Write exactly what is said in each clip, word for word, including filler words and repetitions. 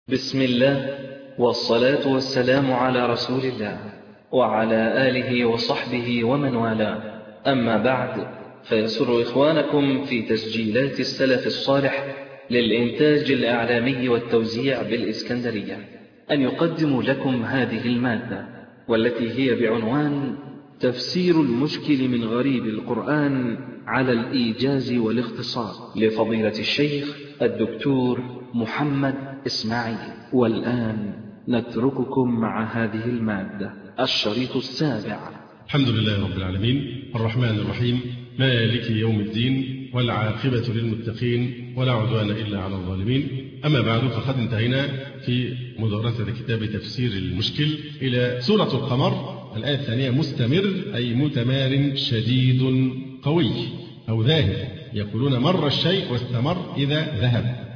بسم الله والصلاة والسلام على رسول الله وعلى آله وصحبه ومن والاه، أما بعد، فيسر إخوانكم في تسجيلات السلف الصالح للإنتاج الإعلامي والتوزيع بالإسكندرية أن يقدموا لكم هذه المادة، والتي هي بعنوان تفسير المشكل من غريب القرآن على الإيجاز والاختصار لفضيلة الشيخ الدكتور محمد إسماعيل. والآن نترككم مع هذه المادة. الشريط السابع. الحمد لله رب العالمين الرحمن الرحيم مالك يوم الدين والعاقبة للمتقين ولا عدوان إلا على الظالمين. أما بعد، فقد انتهينا في مدرسة كتاب تفسير المشكل إلى سورة القمر الآية الثانية: مستمر أي متمار شديد قوي أو ذاهب. يقولون مر الشيء واستمر إذا ذهب،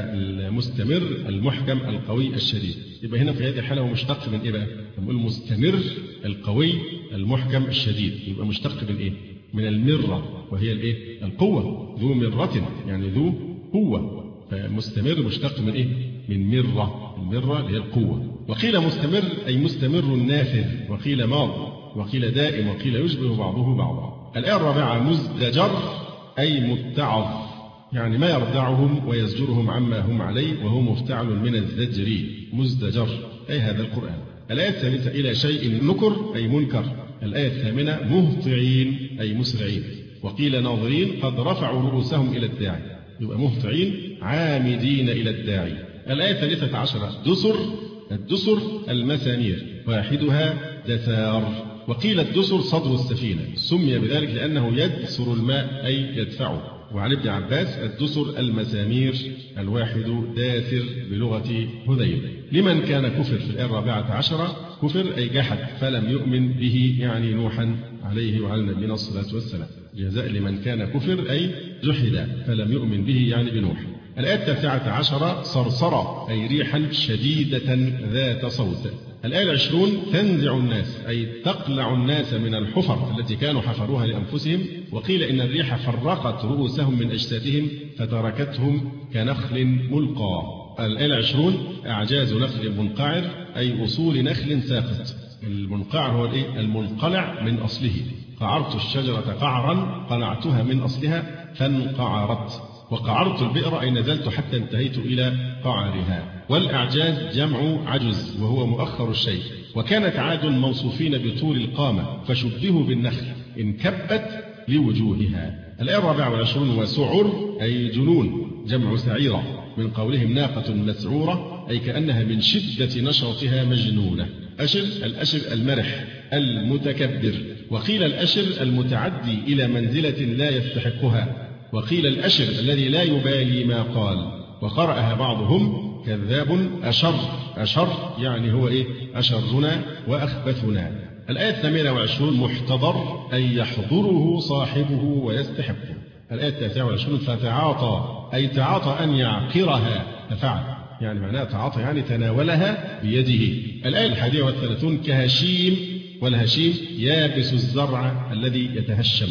فالمستمر المحكم القوي الشديد. يبقى هنا في هذه الحالة هو مشتق من إيه بقى؟ نقول مستمر القوي المحكم الشديد، يبقى مشتق من إيه؟ من المرة، وهي الإيه؟ القوة. ذو مرة يعني ذو قوة، فمستمر مشتق من إيه؟ من مرة. المرة اللي هي القوة. وقيل مستمر أي مستمر نافذ، وقيل ماض، وقيل دائم، وقيل يشبه بعضه بعضا. الآية الرابعة: مزدجر أي متعظ، يعني ما يردعهم ويزجرهم عما هم عليه، وهو مفتعل من الزجر. مزدجر أي هذا القرآن. الآية الثالثة: إلى شيء نكر أي منكر. الآية الثامنة: مهطعين أي مسرعين. وقيل ناظرين قد رفعوا رؤوسهم إلى الداعي، يبقى مهطعين عامدين إلى الداعي. الآية الثالثة عشرة: دسر. الدسر المسامير، واحدها دثار. وقيل الدسر صدر السفينة، سمي بذلك لأنه يدسر الماء أي يدفعه. وعن ابن عباس: الدسر المسامير، الواحد داثر بلغة هذيل. لمن كان كفر في الآية الرابعة عشرة: كفر أي جحد فلم يؤمن به، يعني نوحا عليه وعلى نبينا الصلاة والسلام. جزاء لمن كان كفر أي جحد فلم يؤمن به، يعني بنوح. الآية التاسعة عشرة: صرصرة أي ريحا شديدة ذات صوت. الآية العشرون: تنزع الناس أي تقلع الناس من الحفر التي كانوا حفروها لأنفسهم. وقيل إن الريح فرقت رؤوسهم من أجسادهم فتركتهم كنخل ملقى. الآية العشرون: أعجاز نخل منقعر أي أصول نخل ساقط. المنقعر هو الإيه؟ المنقلع من أصله. قعرت الشجرة قعرا قلعتها من أصلها فانقعرت. وقعرت البئر أي نزلت حتى انتهيت إلى قعرها. والأعجاز جمع عجز وهو مؤخر الشيء. وكانت عاد موصوفين بطول القامة فشبهوا بالنخل انكبت لوجوهها. الآية الرابعة والعشرون: وسعر أي جنون، جمع سعيرة، من قولهم ناقة مسعورة أي كأنها من شدة نشرتها مجنونة. أشر الأشر المرح المتكبر. وقيل الأشر المتعدي إلى منزلة لا يستحقها. وقيل الأشر الذي لا يبالي ما قال. وقرأها بعضهم كذاب أشر. أشر يعني هو إيه؟ أشرنا وأخبثنا. الآية الثامنة والعشرون: محتضر أي يحضره صاحبه ويستحقه. الآية التاسعة والعشرون: فتعاطى أي تعاطى أن يعقرها، تفعل يعني معناها تعاطى يعني تناولها بيده. الآية الحادية والثلاثون: كهشيم. والهشيم يابس الزرع الذي يتهشم.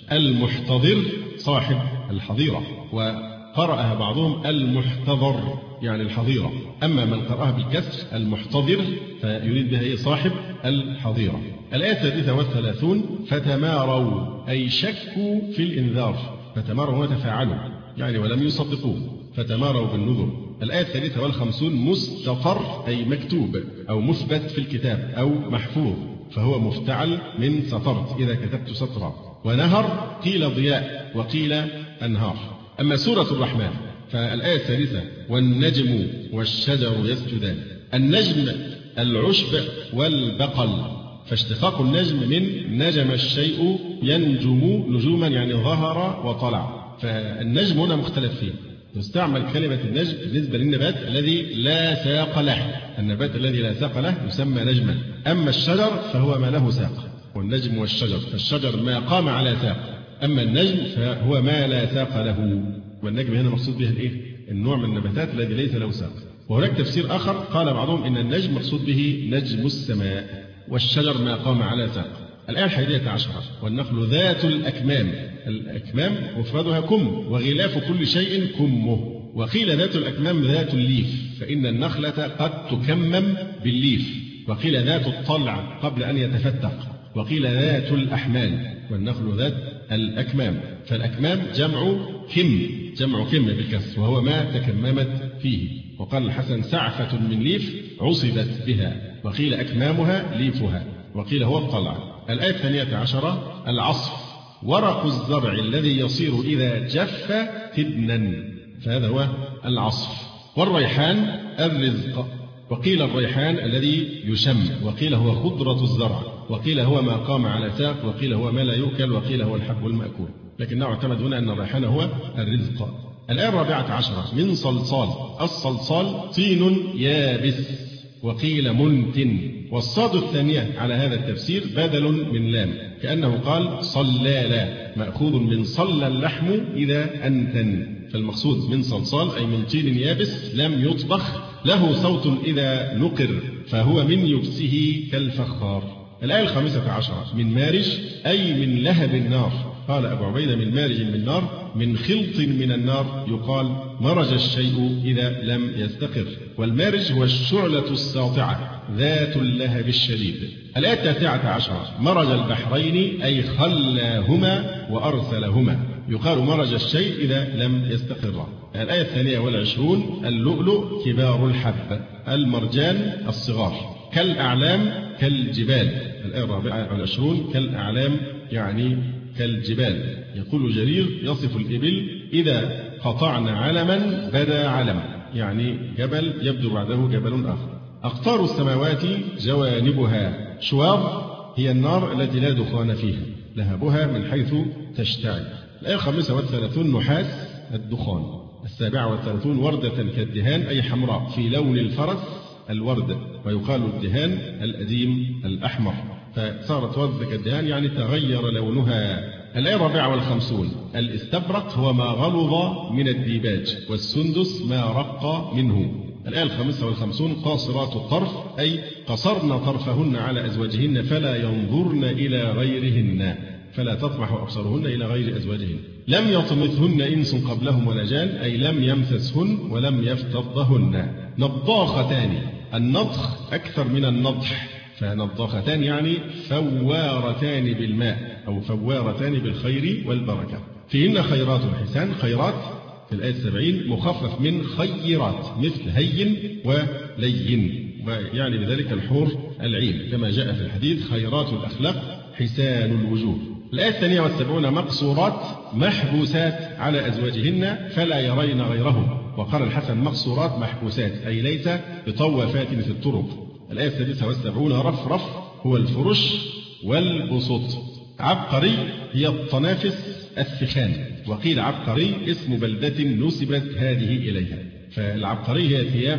المحتضر صاحب الحظيرة. وقرأها بعضهم المحتضر يعني الحظيرة. أما من قرأها بالكسر المحتضر فيريد بها إيه؟ صاحب الحظيرة. الآية الثالثة والثلاثون: فتماروا أي شكوا في الإنذار. فتماروا وتفاعلوا يعني ولم يصدقوه، فتماروا بالنذر. الآية الثالثة والخمسون: مستطر أي مكتوب أو مثبت في الكتاب أو محفوظ، فهو مفتعل من سطرت إذا كتبت سطرا. ونهر قيل ضياء وقيل أنهار. أما سورة الرحمن فالآية الثالثة: والنجم والشجر يسجدان. النجم العشب والبقل، فاشتقاق النجم من نجم الشيء ينجم نجوما يعني ظهر وطلع. فالنجم هنا مختلف فيه، تستعمل كلمة النجم بالنسبة للنبات الذي لا ساق له. النبات الذي لا ساق له يسمى نجما. أما الشجر فهو ما له ساق. والنجم والشجر، فالشجر ما قام على ساق، أما النجم فهو ما لا ساق له. والنجم هنا مقصود به الإيه؟ النوع من النباتات الذي ليس له ساق. وهناك تفسير آخر قال بعضهم إن النجم مقصود به نجم السماء، والشجر ما قام على ساق. الآية الحادية عشرة: والنخل ذات الأكمام. الأكمام مفردها كم، وغلاف كل شيء كمه. وقيل ذات الأكمام ذات الليف، فإن النخلة قد تكمم بالليف. وقيل ذات الطلع قبل أن يتفتق. وقيل ذات الأحمال، والنخل ذات الأكمام. فالأكمام جمع كم، جمع كم بالكسر، وهو ما تكممت فيه. وقال الحسن سعفة من ليف عصبت بها. وقيل أكمامها ليفها. وقيل هو الطلع. الآية الثانية عشرة العصف، ورق الزرع الذي يصير إذا جف تبنا، فهذا هو العصف. والريحان الرزق. وقيل الريحان الذي يشم، وقيل هو خضرة الزرع، وقيل هو ما قام على ساق، وقيل هو ما لا يؤكل، وقيل هو الحب المأكول، لكنه اعتمد هنا أن الريحان هو الرزق. الآية الرابعة عشرة من صلصال. الصلصال طين يابس، وقيل منتن. والصاد الثانية على هذا التفسير بدل من لام، كأنه قال صلالا، مأخوذ من صلى اللحم إذا أنتن. فالمقصود من صلصال أي من طين يابس لم يطبخ، له صوت إذا نقر، فهو من يبسه كالفخار. الآية الخامسة عشرة من مارج أي من لهب النار. قال أبو عبيدة من مارج من نار، من خلط من النار، يقال مرج الشيء إذا لم يستقر. والمارج هو الشعلة الساطعة ذات اللهب الشديد. الآية التاسعة عشرة مرج البحرين أي خلاهما وأرسلهما، يقال مرج الشيء إذا لم يستقر. الآية الثانية والعشرون اللؤلؤ كبار الحب، المرجان الصغار، كالأعلام كالجبال. الآية الرابعة والعشرون كالأعلام يعني كالجبال. يقول جرير يصف الإبل إذا قطعنا علما بدا علم، يعني جبل يبدو بعده جبل آخر. أقطار السماوات جوانبها شواظ، هي النار التي لا دخان فيها، لهبها من حيث تشتعل. الآية الخامسة والثلاثون نحاس الدخان. السابعة والثلاثون وردة كالدهان أي حمراء في لون الفرس الورد، ويقال الدهان الأديم الأحمر، فصارت وردة كالدهان يعني تغير لونها. الآية الرابعة والخمسون الاستبرق هو ما غلظ من الديباج، والسندس ما رق منه. الآية الخامسة والخمسون قاصرات الطرف أي قصرن طرفهن على أزواجهن فلا ينظرن إلى غيرهن، فلا تطمح أبصارهن إلى غير أزواجهن. لم يطمثهن إنس قبلهم ولا جان أي لم يمسسهن ولم يفتضهن. نضاختان، النضخ أكثر من النضح، فنضاختان يعني فوارتان بالماء أو فوارتان بالخير والبركة. فيهن خيرات حسان، خيرات في الآية السبعين مخفف من خيرات مثل هين ولين، ويعني بذلك الحور العين كما جاء في الحديث خيرات الأخلاق حسان الوجوه. الآية الثانية والسبعون مقصورات محبوسات على أزواجهن فلا يرين غيرهم. وقال الحسن مقصورات محبوسات أي ليس بطوافات في الطرق. الآية السادسة والسبعون رفرف هو الفرش والبسط. عبقري هي الطنافس الثخان، وقيل عبقري اسم بلدة نسبت هذه إليها. فالعبقري هي ثياب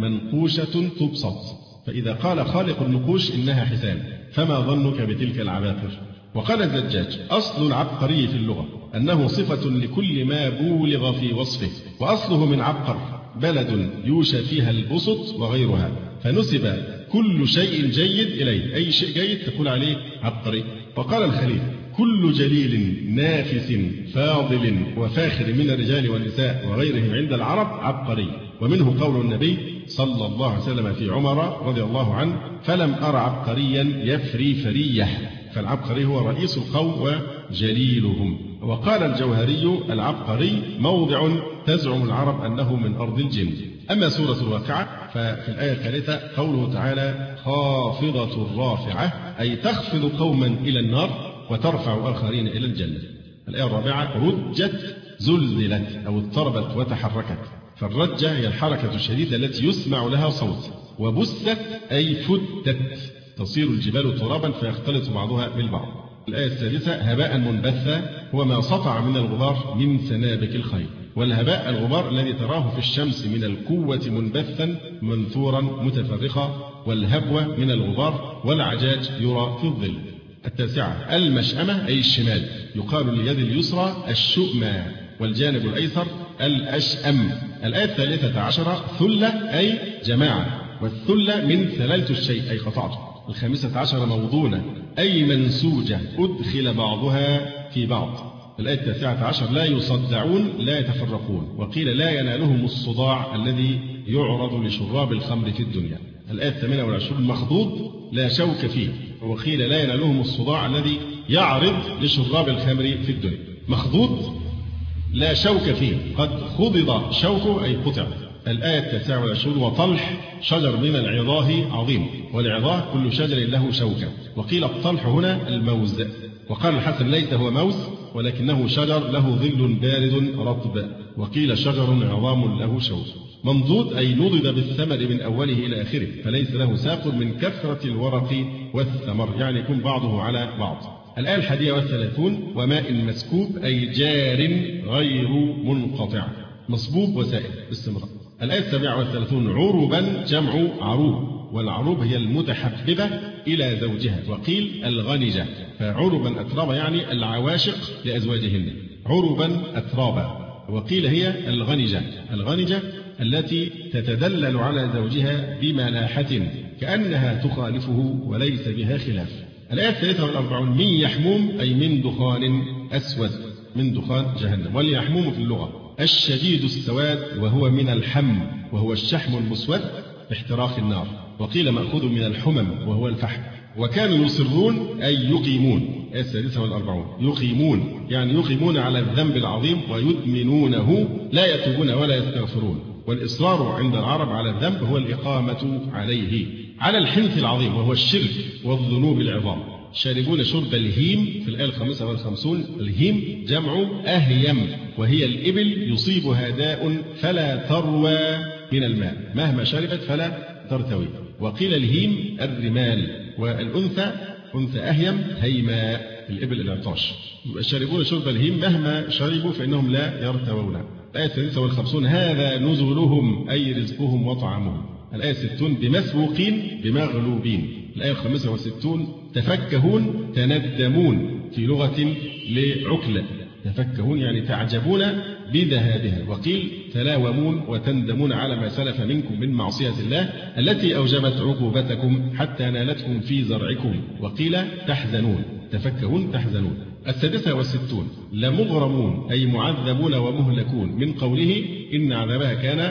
منقوشة تبسط، فإذا قال خالق النقوش إنها حسان، فما ظنك بتلك العباقر. وقال الزجاج أصل العبقري في اللغة أنه صفة لكل ما بولغ في وصفه، وأصله من عبقر بلد يوشى فيها البسط وغيرها، فنسب كل شيء جيد إليه، أي شيء جيد تقول عليه عبقري. وقال الخليل كل جليل نافس فاضل وفاخر من الرجال والنساء وغيرهم عند العرب عبقري. ومنه قول النبي صلى الله عليه وسلم في عمر رضي الله عنه فلم أر عبقريا يفري فريه، فالعبقري هو رئيس القوم وجليلهم. وقال الجوهري العبقري موضع تزعم العرب أنه من أرض الجن. أما سورة الواقعة ففي الآية الثالثة قوله تعالى خافضة رافعة أي تخفض قوما إلى النار وترفع آخرين إلى الجنة. الآية الرابعة رجت زلزلت أو اضطربت وتحركت، فالرجة هي الحركة الشديدة التي يسمع لها صوت. وبست أي فتت تصير الجبال ترابا فيختلط بعضها بالبعض. الآية السادسة هباء منبثا هو ما سطع من الغبار من سنابك الخيل. والهباء الغبار الذي تراه في الشمس من القوة منبثا منثورا متفرقا، والهبوة من الغبار والعجاج يرى في الظل. التاسعة المشأمة أي الشمال، يقال لليد اليسرى الشؤمى والجانب الأيسر الأشأم. الآية الثالثة عشرة ثلة أي جماعة، والثلة من ثللت الشيء أي قطعته. الخامسة عشرة موضونة أي منسوجة أدخل بعضها في بعض. الآية التاسعة عشر لا يصدعون لا يتفرقون، وقيل لا ينالهم الصداع الذي يعرض لشراب الخمر في الدنيا. الآية الثامنة والعشرون مخضوض لا شوك فيه، وقيل لا ينالهم الصداع الذي يعرض لشراب الخمر في الدنيا. مخضوض لا شوك فيه، قد خضض شوكه أي قطع. الآية التاسعة والعشرون وطلح شجر من العظاه عظيم، والعظاه كل شجر له شوكة، وقيل الطلح هنا الموز. وقال الحسن ليس هو موز ولكنه شجر له ظل بارد رطب، وقيل شجر عظام له شوك. منضود أي نضد بالثمر من أوله إلى آخره، فليس له ساق من كثرة الورق والثمر، يعني يكون بعضه على بعض. الآية الحادية والثلاثون وماء مسكوب أي جار غير منقطع، مصبوب وسائل باستمرار. الآية السابعة والثلاثون عروبا جمع عروب، والعروب هي المتحببة إلى زوجها، وقيل الغنجة، فعربا أترابا يعني العواشق لأزواجهن، عربا أترابا. وقيل هي الغنجة، الغنجة التي تتدلل على زوجها بملاحة كأنها تخالفه وليس بها خلاف. الآية الثالثة والأربعون من يحموم أي من دخان أسود، من دخان جهنم. واليحموم في اللغة الشديد السواد، وهو من الحم وهو الشحم المسود باحتراق النار، وقيل مأخوذ من الحمم وهو الفحم. وكانوا يصرون أي يقيمون. الآية السادسة والأربعون يقيمون يعني يقيمون على الذنب العظيم ويدمنونه، لا يتوبون ولا يستغفرون. والإصرار عند العرب على الذنب هو الإقامة عليه، على الحنث العظيم وهو الشرك والذنوب العظام. شاربون شرب الهيم في الآية الخامسة والخمسون. الهيم جمع أهيم، وهي الإبل يصيبها داء فلا تروى من الماء، مهما شربت فلا ترتوي. وقيل الهيم الرمال، والأنثى أنثى أهيم هيماء، الإبل العطاش. شاربون شرب الهيم مهما شربوا فإنهم لا يرتوون. الآية السادسة والخمسون هذا نزلهم أي رزقهم وطعامهم. الآية الستون بمسبوقين بمغلوبين. الآية الخامسة والستون تفكهون تندمون في لغة لعقلة، تفكهون يعني تعجبون بذهابها. وقيل تلاومون وتندمون على ما سلف منكم من معصية الله التي أوجبت عقوبتكم حتى نالتكم في زرعكم. وقيل تحزنون، تفكهون تحزنون. السادسة والستون لمغرمون أي معذبون ومهلكون، من قوله إن عذابها كان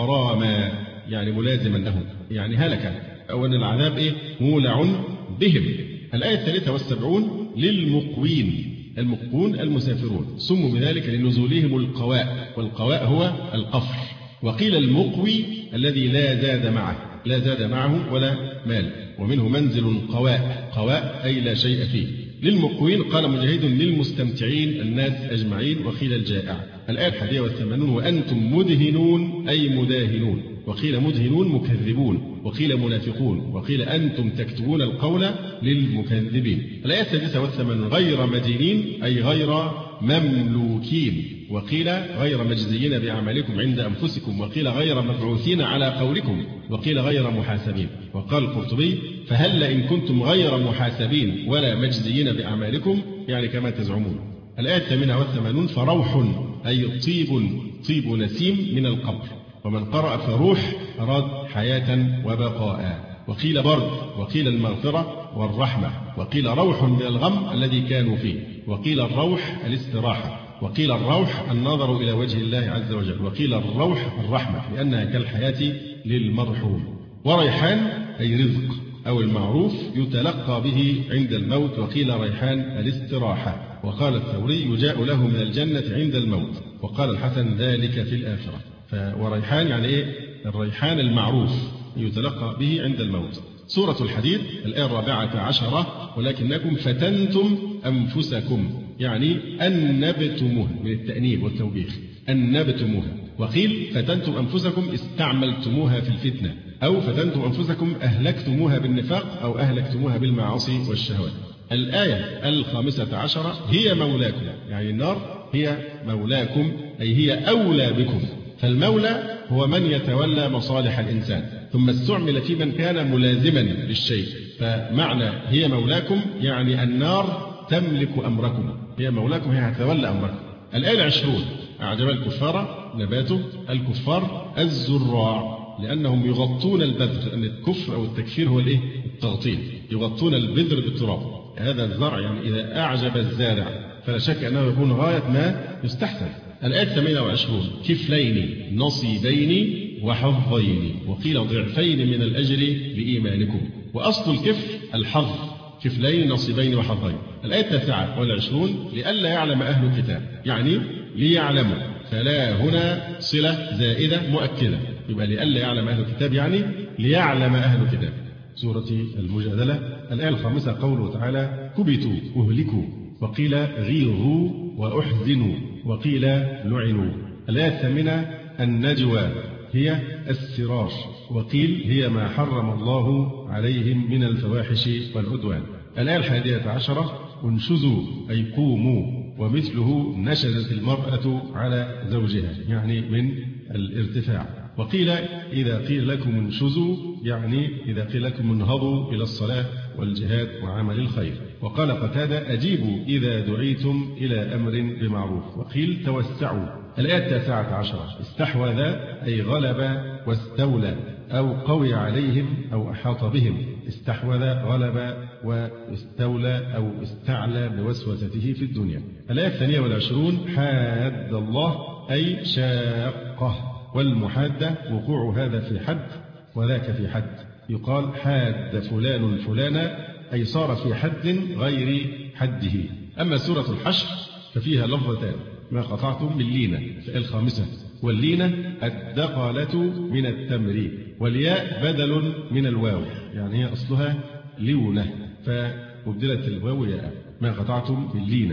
غراما يعني ملازما لهم، يعني هلك، أو أن العذاب إيه مولع بهم. الآية الثالثة والسبعون للمقوين، المقون المسافرون، سموا بذلك لنزولهم القواء، والقواء هو القفر. وقيل المقوي الذي لا زاد معه، لا زاد معه ولا مال، ومنه منزل قواء، قواء أي لا شيء فيه. للمقوين قال مجاهد للمستمتعين الناس أجمعين، وقيل الجائع. الآية الحادية والثمانون وأنتم مدهنون أي مداهنون، وقيل مدهنون مكذبون، وقيل منافقون، وقيل أنتم تكتبون القول للمكذبين. الآية السادسة والثمانون غير مدينين أي غير مملوكين، وقيل غير مجزيين بأعمالكم عند أنفسكم، وقيل غير مبعوثين على قولكم، وقيل غير محاسبين. وقال القرطبي فهل إن كنتم غير محاسبين ولا مجزيين بأعمالكم يعني كما تزعمون. الآية الثامنة والثمانون فروح أي طيب، طيب نسيم من القبر. ومن قرأ فروح أراد حياة وبقاء. وقيل برد، وقيل المغفرة والرحمة، وقيل روح من الغم الذي كانوا فيه، وقيل الروح الاستراحة، وقيل الروح النظر إلى وجه الله عز وجل، وقيل الروح الرحمة لأنها كالحياة للمرحوم. وريحان أي رزق أو المعروف يتلقى به عند الموت، وقيل ريحان الاستراحة. وقال الثوري يجاء له من الجنة عند الموت، وقال الحسن ذلك في الآخرة. وريحان يعني إيه؟ الريحان المعروف يتلقى به عند الموت. سورة الحديد الآية الرابعة عشرة ولكنكم فتنتم أنفسكم يعني أنبتموها، من التأنيب والتوبيخ، أنبتموها. وقيل فتنتم أنفسكم استعملتموها في الفتنة، أو فتنتم أنفسكم أهلكتموها بالنفاق، أو أهلكتموها بالمعاصي والشهوات. الآية الخامسة عشرة هي مولاكم، يعني النار هي مولاكم أي هي أولى بكم. فالمولى هو من يتولى مصالح الإنسان، ثم استعمل في من كان ملازما للشيء. فمعنى هي مولاكم يعني النار تملك أمركم، هي مولاكم، هي هتتولى أمركم. الآية العشرون أعجب الكفار نباته، الكفار الزراع لأنهم يغطون البذر، لأن الكفر أو التكفير هو الإيه؟ التغطية، يغطون البذر بالتراب. هذا الزرع يعني إذا أعجب الزارع فلا شك أنه يكون غاية ما يستحسن. الآية الثامنة والعشرون كفلين نصيبين وحظين وقيل ضعفين من الأجر لإيمانكم. وأصل الكفل الحظ، كفلين نصيبين وحظين. الآية التاسعة والعشرون لئلا يعلم أهل الكتاب، يعني ليعلموا، فلا هنا صلة زائدة مؤكدة، يبقى لئلا يعلم أهل الكتاب يعني ليعلم أهل الكتاب. سورة المجادلة الآية الخامسة قوله تعالى كبتوا أهلكوا وقيل غيظوا وأحزنوا وقيل لعنوا. الآية الثامنة النجوى هي السرار وقيل هي ما حرم الله عليهم من الفواحش والعدوان. الآية الحادية عشرة انشزوا أي قوموا ومثله نشزت المرأة على زوجها يعني من الارتفاع. وقيل إذا قيل لكم انشزوا يعني إذا قيل لكم انهضوا إلى الصلاة والجهاد وعمل الخير. وقال قتادة أجيبوا إذا دعيتم إلى أمر بمعروف وقيل توسعوا. الآية التاسعة عشرة استحوذ أي غلب واستولى أو قوي عليهم أو أحاط بهم. استحوذ غلب واستولى أو استعلى بوسوسته في الدنيا. الآية الثانية والعشرون حاد الله أي شاقه، والمحادة وقوع هذا في حد وذاك في حد. يقال حاد فلان فلانا أي صار في حد غير حده. أما سورة الحشر ففيها لفظتان ما قطعتم من لينة الخامسة، واللينة الدقالة من التمر، والياء بدل من الواو يعني هي أصلها لونة فأبدلت الواو ياء ما قطعتم من لينة.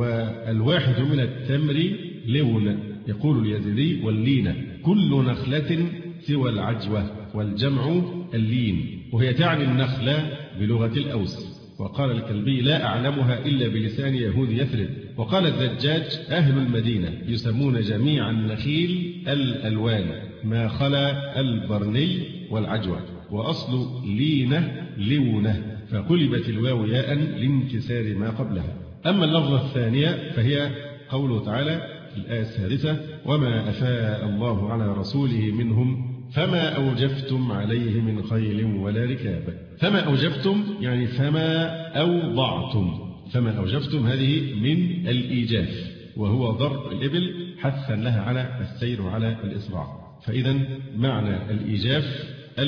والواحد من التمر لون يقول اليزيدي واللينة كل نخلة سوى العجوة والجمع اللين، وهي تعني النخلة بلغة الأوس. وقال الكلبي لا أعلمها إلا بلسان يهود يثرب. وقال الزجاج أهل المدينة يسمون جميع النخيل الألوان ما خلا البرني والعجوة، وأصل لينة لونة فقلبت الواو ياء لانكسار ما قبلها. أما اللفظة الثانية فهي قوله تعالى في الآية السادسة وما أفاء الله على رسوله منهم فما أوجفتم عليه من خيل ولا ركاب. فما أوجفتم يعني فما أوضعتم، فما أوجفتم هذه من الإيجاف وهو ضرب الإبل حثا لها على السير وعلى الإسراع. فإذا معنى الإيجاف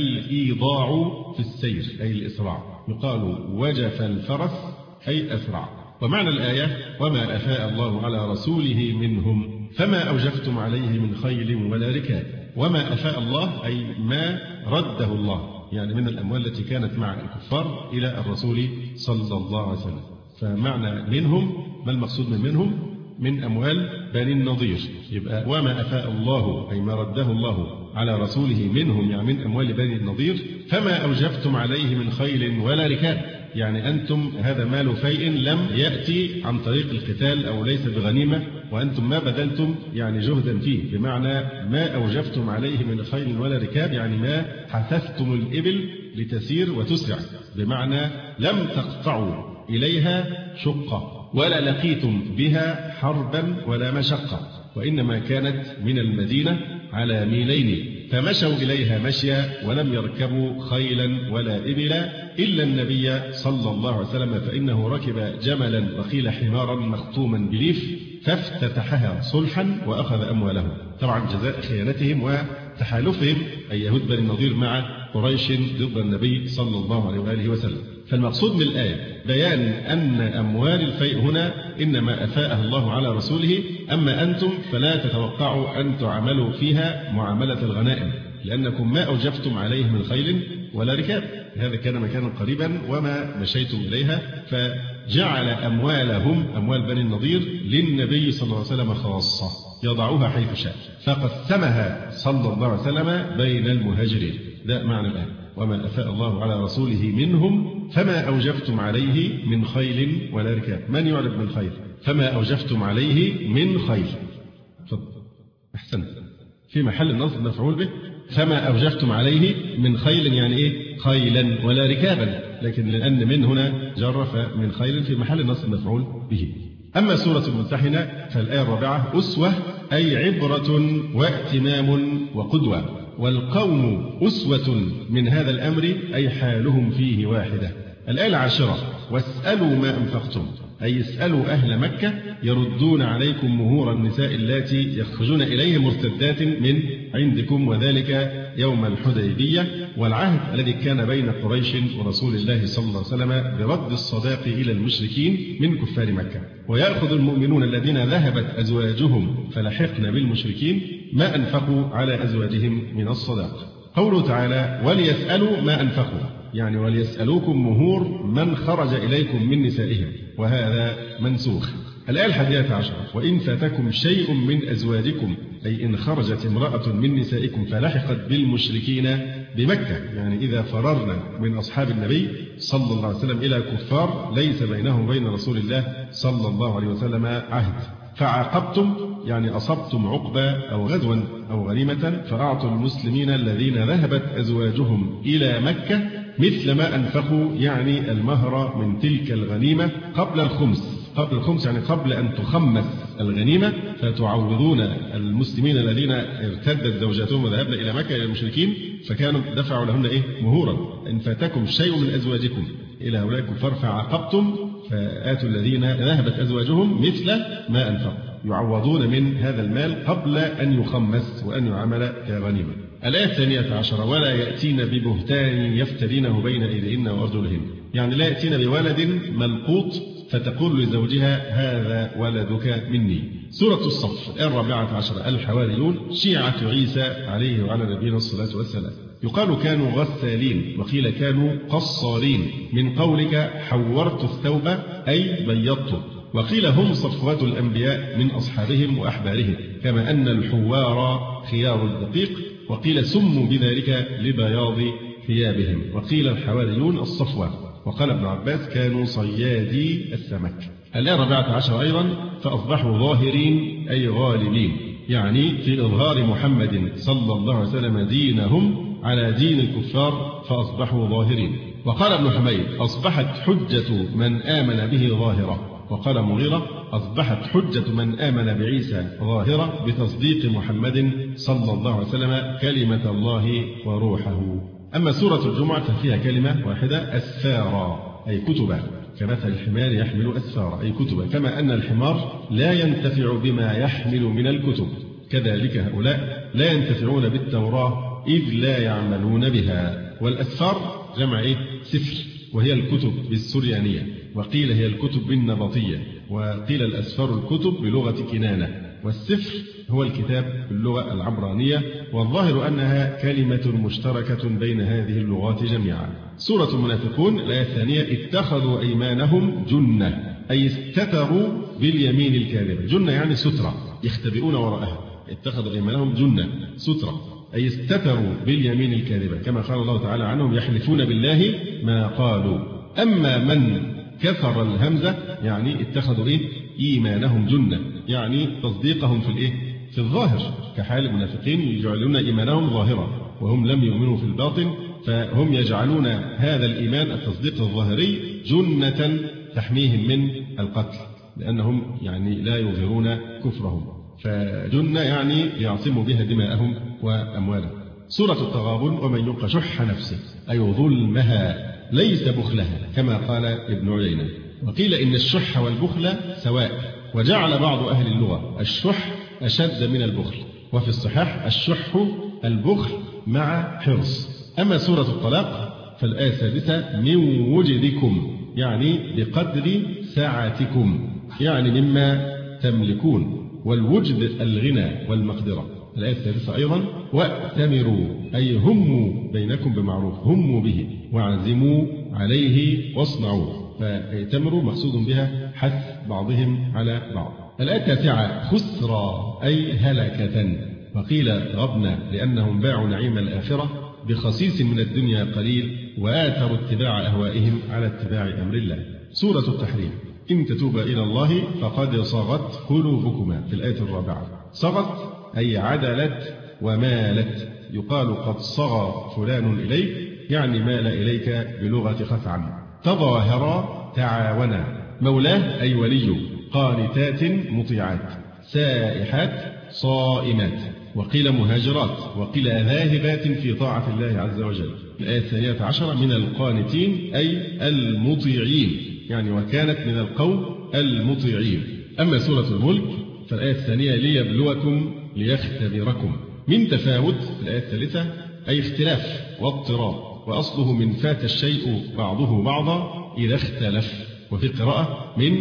الإيضاع في السير أي الإسراع. يقال وجف الفرس أي أسرع. ومعنى الآية وما أفاء الله على رسوله منهم فما أوجفتم عليه من خيل ولا ركاب. وما أفاء الله أي ما رده الله يعني من الأموال التي كانت مع الكفار إلى الرسول صلى الله عليه وسلم. فمعنى منهم ما المقصود من منهم؟ من أموال بني النضير. يبقى وما أفاء الله أي ما رده الله على رسوله منهم يعني من أموال بني النضير. فما أوجفتم عليه من خيل ولا ركاب يعني أنتم هذا مال فيء لم يأتي عن طريق القتال أو ليس بغنيمة وأنتم ما بذلتم يعني جهدا فيه، بمعنى ما أوجفتم عليه من خيل ولا ركاب يعني ما حثثتم الإبل لتسير وتسرع، بمعنى لم تقطعوا إليها شقة ولا لقيتم بها حربا ولا مشقة، وإنما كانت من المدينة على ميلين فمشوا إليها مشيا ولم يركبوا خيلا ولا إبلا إلا النبي صلى الله عليه وسلم فإنه ركب جملا وقيل حمارا مختوما بليف فافتتحها صلحا وأخذ أموالهم، طبعا جزاء خيانتهم وتحالفهم أي يهود بني النضير مع قريش ضد النبي صلى الله عليه وآله وسلم. فالمقصود من الآية بيان أن أموال الفيء هنا إنما أفاءها الله على رسوله، أما أنتم فلا تتوقعوا أن تعاملوا فيها معاملة الغنائم لأنكم ما أوجفتم عليه من خيل ولا ركاب، هذا كان مكانا قريبا وما مشيتم إليها، فجعل أموالهم أموال بني النضير للنبي صلى الله عليه وسلم خاصة يضعوها حيث شاء فقسمها صلى الله عليه وسلم بين المهاجرين. ده معنى الآية وما أفاء الله على رسوله منهم فما أوجفتم عليه من خيل ولا ركاب. من يعرف من خيل؟ فما أوجفتم عليه من خيل. أحسنت، في محل النصب مفعول به. فما أوجفتم عليه من خيل يعني إيه؟ خيلا ولا ركابا، لكن لأن من هنا جر فمن خيل في محل النصب مفعول به. أما سورة الممتحنة فالآية الرابعة أسوة أي عبرة وائتمام وقدوة، والقوم أسوة من هذا الأمر أي حالهم فيه واحدة. الآية العاشرة واسألوا ما أنفقتم أي اسألوا أهل مكة يردون عليكم مهور النساء اللاتي يخرجون إليه مرتدات من عندكم، وذلك يوم الحديبية، والعهد الذي كان بين قريش ورسول الله صلى الله عليه وسلم برد الصداق إلى المشركين من كفار مكة. ويأخذ المؤمنون الذين ذهبت أزواجهم فلحقن بالمشركين ما أنفقوا على أزواجهم من الصداق. قوله تعالى وليسألوا ما أنفقوا، يعني وليسألوكم مهور من خرج إليكم من نسائهم، وهذا منسوخ. الآية الحادية عشر وإن فاتكم شيء من أزواجكم، أي إن خرجت امرأة من نسائكم فلحقت بالمشركين بمكة، يعني إذا فررنا من أصحاب النبي صلى الله عليه وسلم إلى كفار ليس بينهم وبين رسول الله صلى الله عليه وسلم عهد، فعاقبتم يعني أصبتم عقبة أو غزوا أو غنيمة، فأعطوا المسلمين الذين ذهبت أزواجهم إلى مكة مثل ما أنفقوا، يعني المهر من تلك الغنيمة قبل الخمس، قبل الخمس يعني قبل أن تخمس الغنيمة، فتعوضون المسلمين الذين ارتدت زوجاتهم وذهبن إلى مكة إلى المشركين، فكانوا دفعوا لهن إيه مهورا. إن فاتكم شيء من أزواجكم إلى هؤلاء الكفار فعاقبتم فآتوا الذين ذهبت أزواجهم مثل ما أنفقوا، يعوضون من هذا المال قبل أن يخمس وأن يعمل كغنيمة. الآية الثانية عشرة ولا يأتين ببهتان يفترينه بين أيديهن وأرجلهن، يعني لا يأتين بولد ملقوط فتقول لزوجها هذا ولدك مني. سورة الصف الآية الرابعة عشرة الحواريون شيعة عيسى عليه وعلى نبينا الصلاة والسلام. يقال كانوا غسالين، وقيل كانوا قصارين، من قولك حورت الثوب أي بيضته، وقيل هم صفوات الأنبياء من أصحابهم وأحبارهم، كما أن الحوار خيار الدقيق، وقيل سموا بذلك لبياض ثيابهم، وقيل الحواريون الصفوة، وقال ابن عباس كانوا صيادي السمك. الآية الرابعة عشر أيضا فأصبحوا ظاهرين أي غالبين، يعني في إظهار محمد صلى الله عليه وسلم دينهم على دين الكفار فأصبحوا ظاهرين. وقال ابن حميد أصبحت حجة من آمن به ظاهرة، وقال مغيرة أصبحت حجة من آمن بعيسى ظاهرة بتصديق محمد صلى الله عليه وسلم كلمة الله وروحه. أما سورة الجمعة ففيها كلمة واحدة أسفارا أي كتبا، كمثل الحمار يحمل أسفارا أي كتبا، كما أن الحمار لا ينتفع بما يحمل من الكتب، كذلك هؤلاء لا ينتفعون بالتوراة إذ لا يعملون بها. والأسفار جمع إيه؟ سفر، وهي الكتب بالسريانية، وقيل هي الكتب بالنبطية، وقيل الأسفار الكتب بلغة كنانة، والسفر هو الكتاب باللغة العبرانية، والظاهر أنها كلمة مشتركة بين هذه اللغات جميعا. سورة المنافقون الآية الثانية اتخذوا أيمانهم جنة أي استتروا باليمين الكاذبة، جنة يعني سترة يختبئون وراءها، اتخذوا أيمانهم جنة سترة أي استتروا باليمين الكاذبة، كما قال الله تعالى عنهم يحلفون بالله ما قالوا. أما من كثر الهمزة يعني اتخذوا إيه؟ إيمانهم جنة، يعني تصديقهم في الإيه؟ في الظاهر، كحال المنافقين يجعلون إيمانهم ظاهرا وهم لم يؤمنوا في الباطن، فهم يجعلون هذا الإيمان التصديق الظاهري جنة تحميهم من القتل، لأنهم يعني لا يظهرون كفرهم، فجنة يعني يعصموا بها دماءهم وأموالهم. سورة التغابن ومن يوق شح نفسه أي ظلمها ليس بخلها، كما قال ابن عيينة. وقيل إن الشح والبخل سواء، وجعل بعض أهل اللغة الشح أشد من البخل، وفي الصحاح الشح البخل مع حرص. أما سورة الطلاق فالآية السادسة من وجدكم يعني بقدر سعتكم، يعني مما تملكون، والوجد الغنى والمقدرة. الآية الثالثة أيضا وأتمروا أي هموا بينكم بمعروف، هموا به واعزموا عليه واصنعوا، فأتمروا مقصود بها حث بعضهم على بعض. الآية التاسعة خسرى أي هلكة، وقيل غبنا لأنهم باعوا نعيم الآخرة بخسيس من الدنيا قليل وآثروا اتباع أهوائهم على اتباع أمر الله. سورة التحريم إن تتوبا إلى الله فقد صغت قلوبكما في الآية الرابعة. صغت أي عدلت ومالت، يقال قد صغى فلان إليك يعني مال إليك بلغة خثعم. تظاهرا تعاونا مولاه أي ولي، قانتات مطيعات، سائحات صائمات، وقيل مهاجرات، وقيل ذاهبات في طاعة الله عز وجل. الآية الثانية عشرة من القانتين أي المطيعين، يعني وكانت من القوم المطيعين. أما سورة الملك فالآية الثانية ليبلوكم ليختبركم. من تفاوت في الآية الثالثة أي اختلاف واضطراب، وأصله من فات الشيء بعضه بعضا إذا اختلف، وفي قراءة من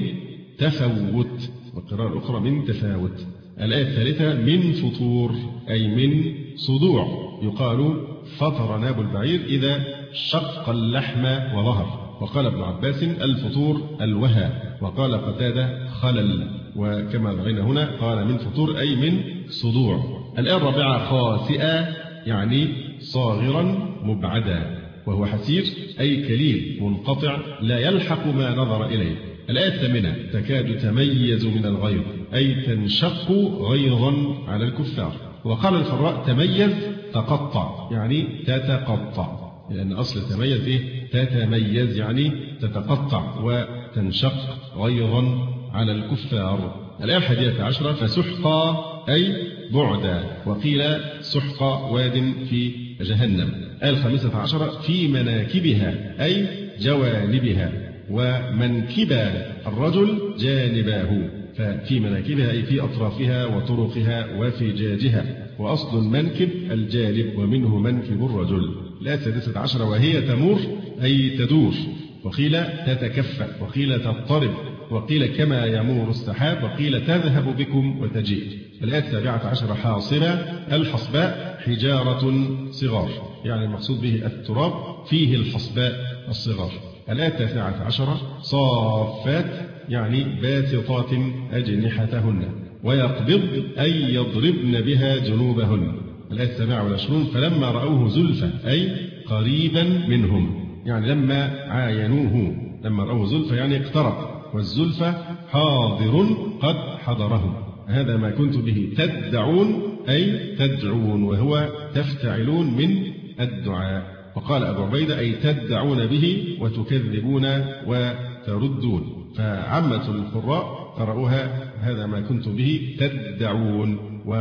تفوت، والقراءة الأخرى من تفاوت. الآية الثالثة من فطور أي من صدوع، يقال فطر ناب البعير إذا شق اللحم وظهر. وقال ابن عباس الفطور الوهى، وقال قتادة خلل، وكما رأينا هنا قال من فطور أي من صدوع. الآية الرابعة خاسئة يعني صاغرا مبعدا، وهو حسير أي كليل منقطع لا يلحق ما نظر إليه. الآية الثامنة تكاد تميز من الغيظ أي تنشق غيظا على الكفار. وقال الفراء تميز تقطع يعني تتقطع، لأن أصل تميز إيه؟ تتميز يعني تتقطع وتنشق غيظا على الكفار. الآية الحادية عشرة فسحقا أي بعدا، وقيل سحقا واد في جهنم. الآية الخامسة عشرة في مناكبها أي جوانبها، ومنكب الرجل جانباه، ففي مناكبها أي في أطرافها وطرقها وفجاجها، وأصل المنكب الجانب ومنه منكب الرجل. الآية السادسة عشرة وهي تمور أي تدور، وقيل تتكفأ، وقيل تضطرب، وقيل كما يمور السحاب، وقيل تذهب بكم وتجيء. الآية السابعة عشرة حاصبة الحصباء حجارة صغار، يعني المقصود به التراب فيه الحصباء الصغار. الآية التاسعة عشرة صافات يعني باسطات أجنحتهن، ويقبض أي يضربن بها جنوبهن. الآية السابعة والعشرون فلما رأوه زلفى أي قريبا منهم، يعني لما عاينوه، لما رأوه زلفى يعني اقترب، والزلفى حاضر قد حضرهم. هذا ما كنت به تدعون أي تدعون، وهو تفتعلون من الدعاء. وقال أبو عبيدة أي تدعون به وتكذبون وتردون، فعامة القراء قرأوها هذا ما كنت به تدعون،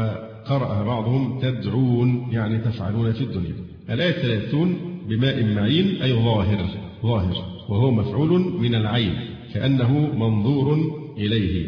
وقرأها بعضهم تدعون يعني تفعلون في الدنيا. الآية الثلاثون بماء معين أي ظاهر، ظاهر وهو مفعول من العين كأنه منظور إليه،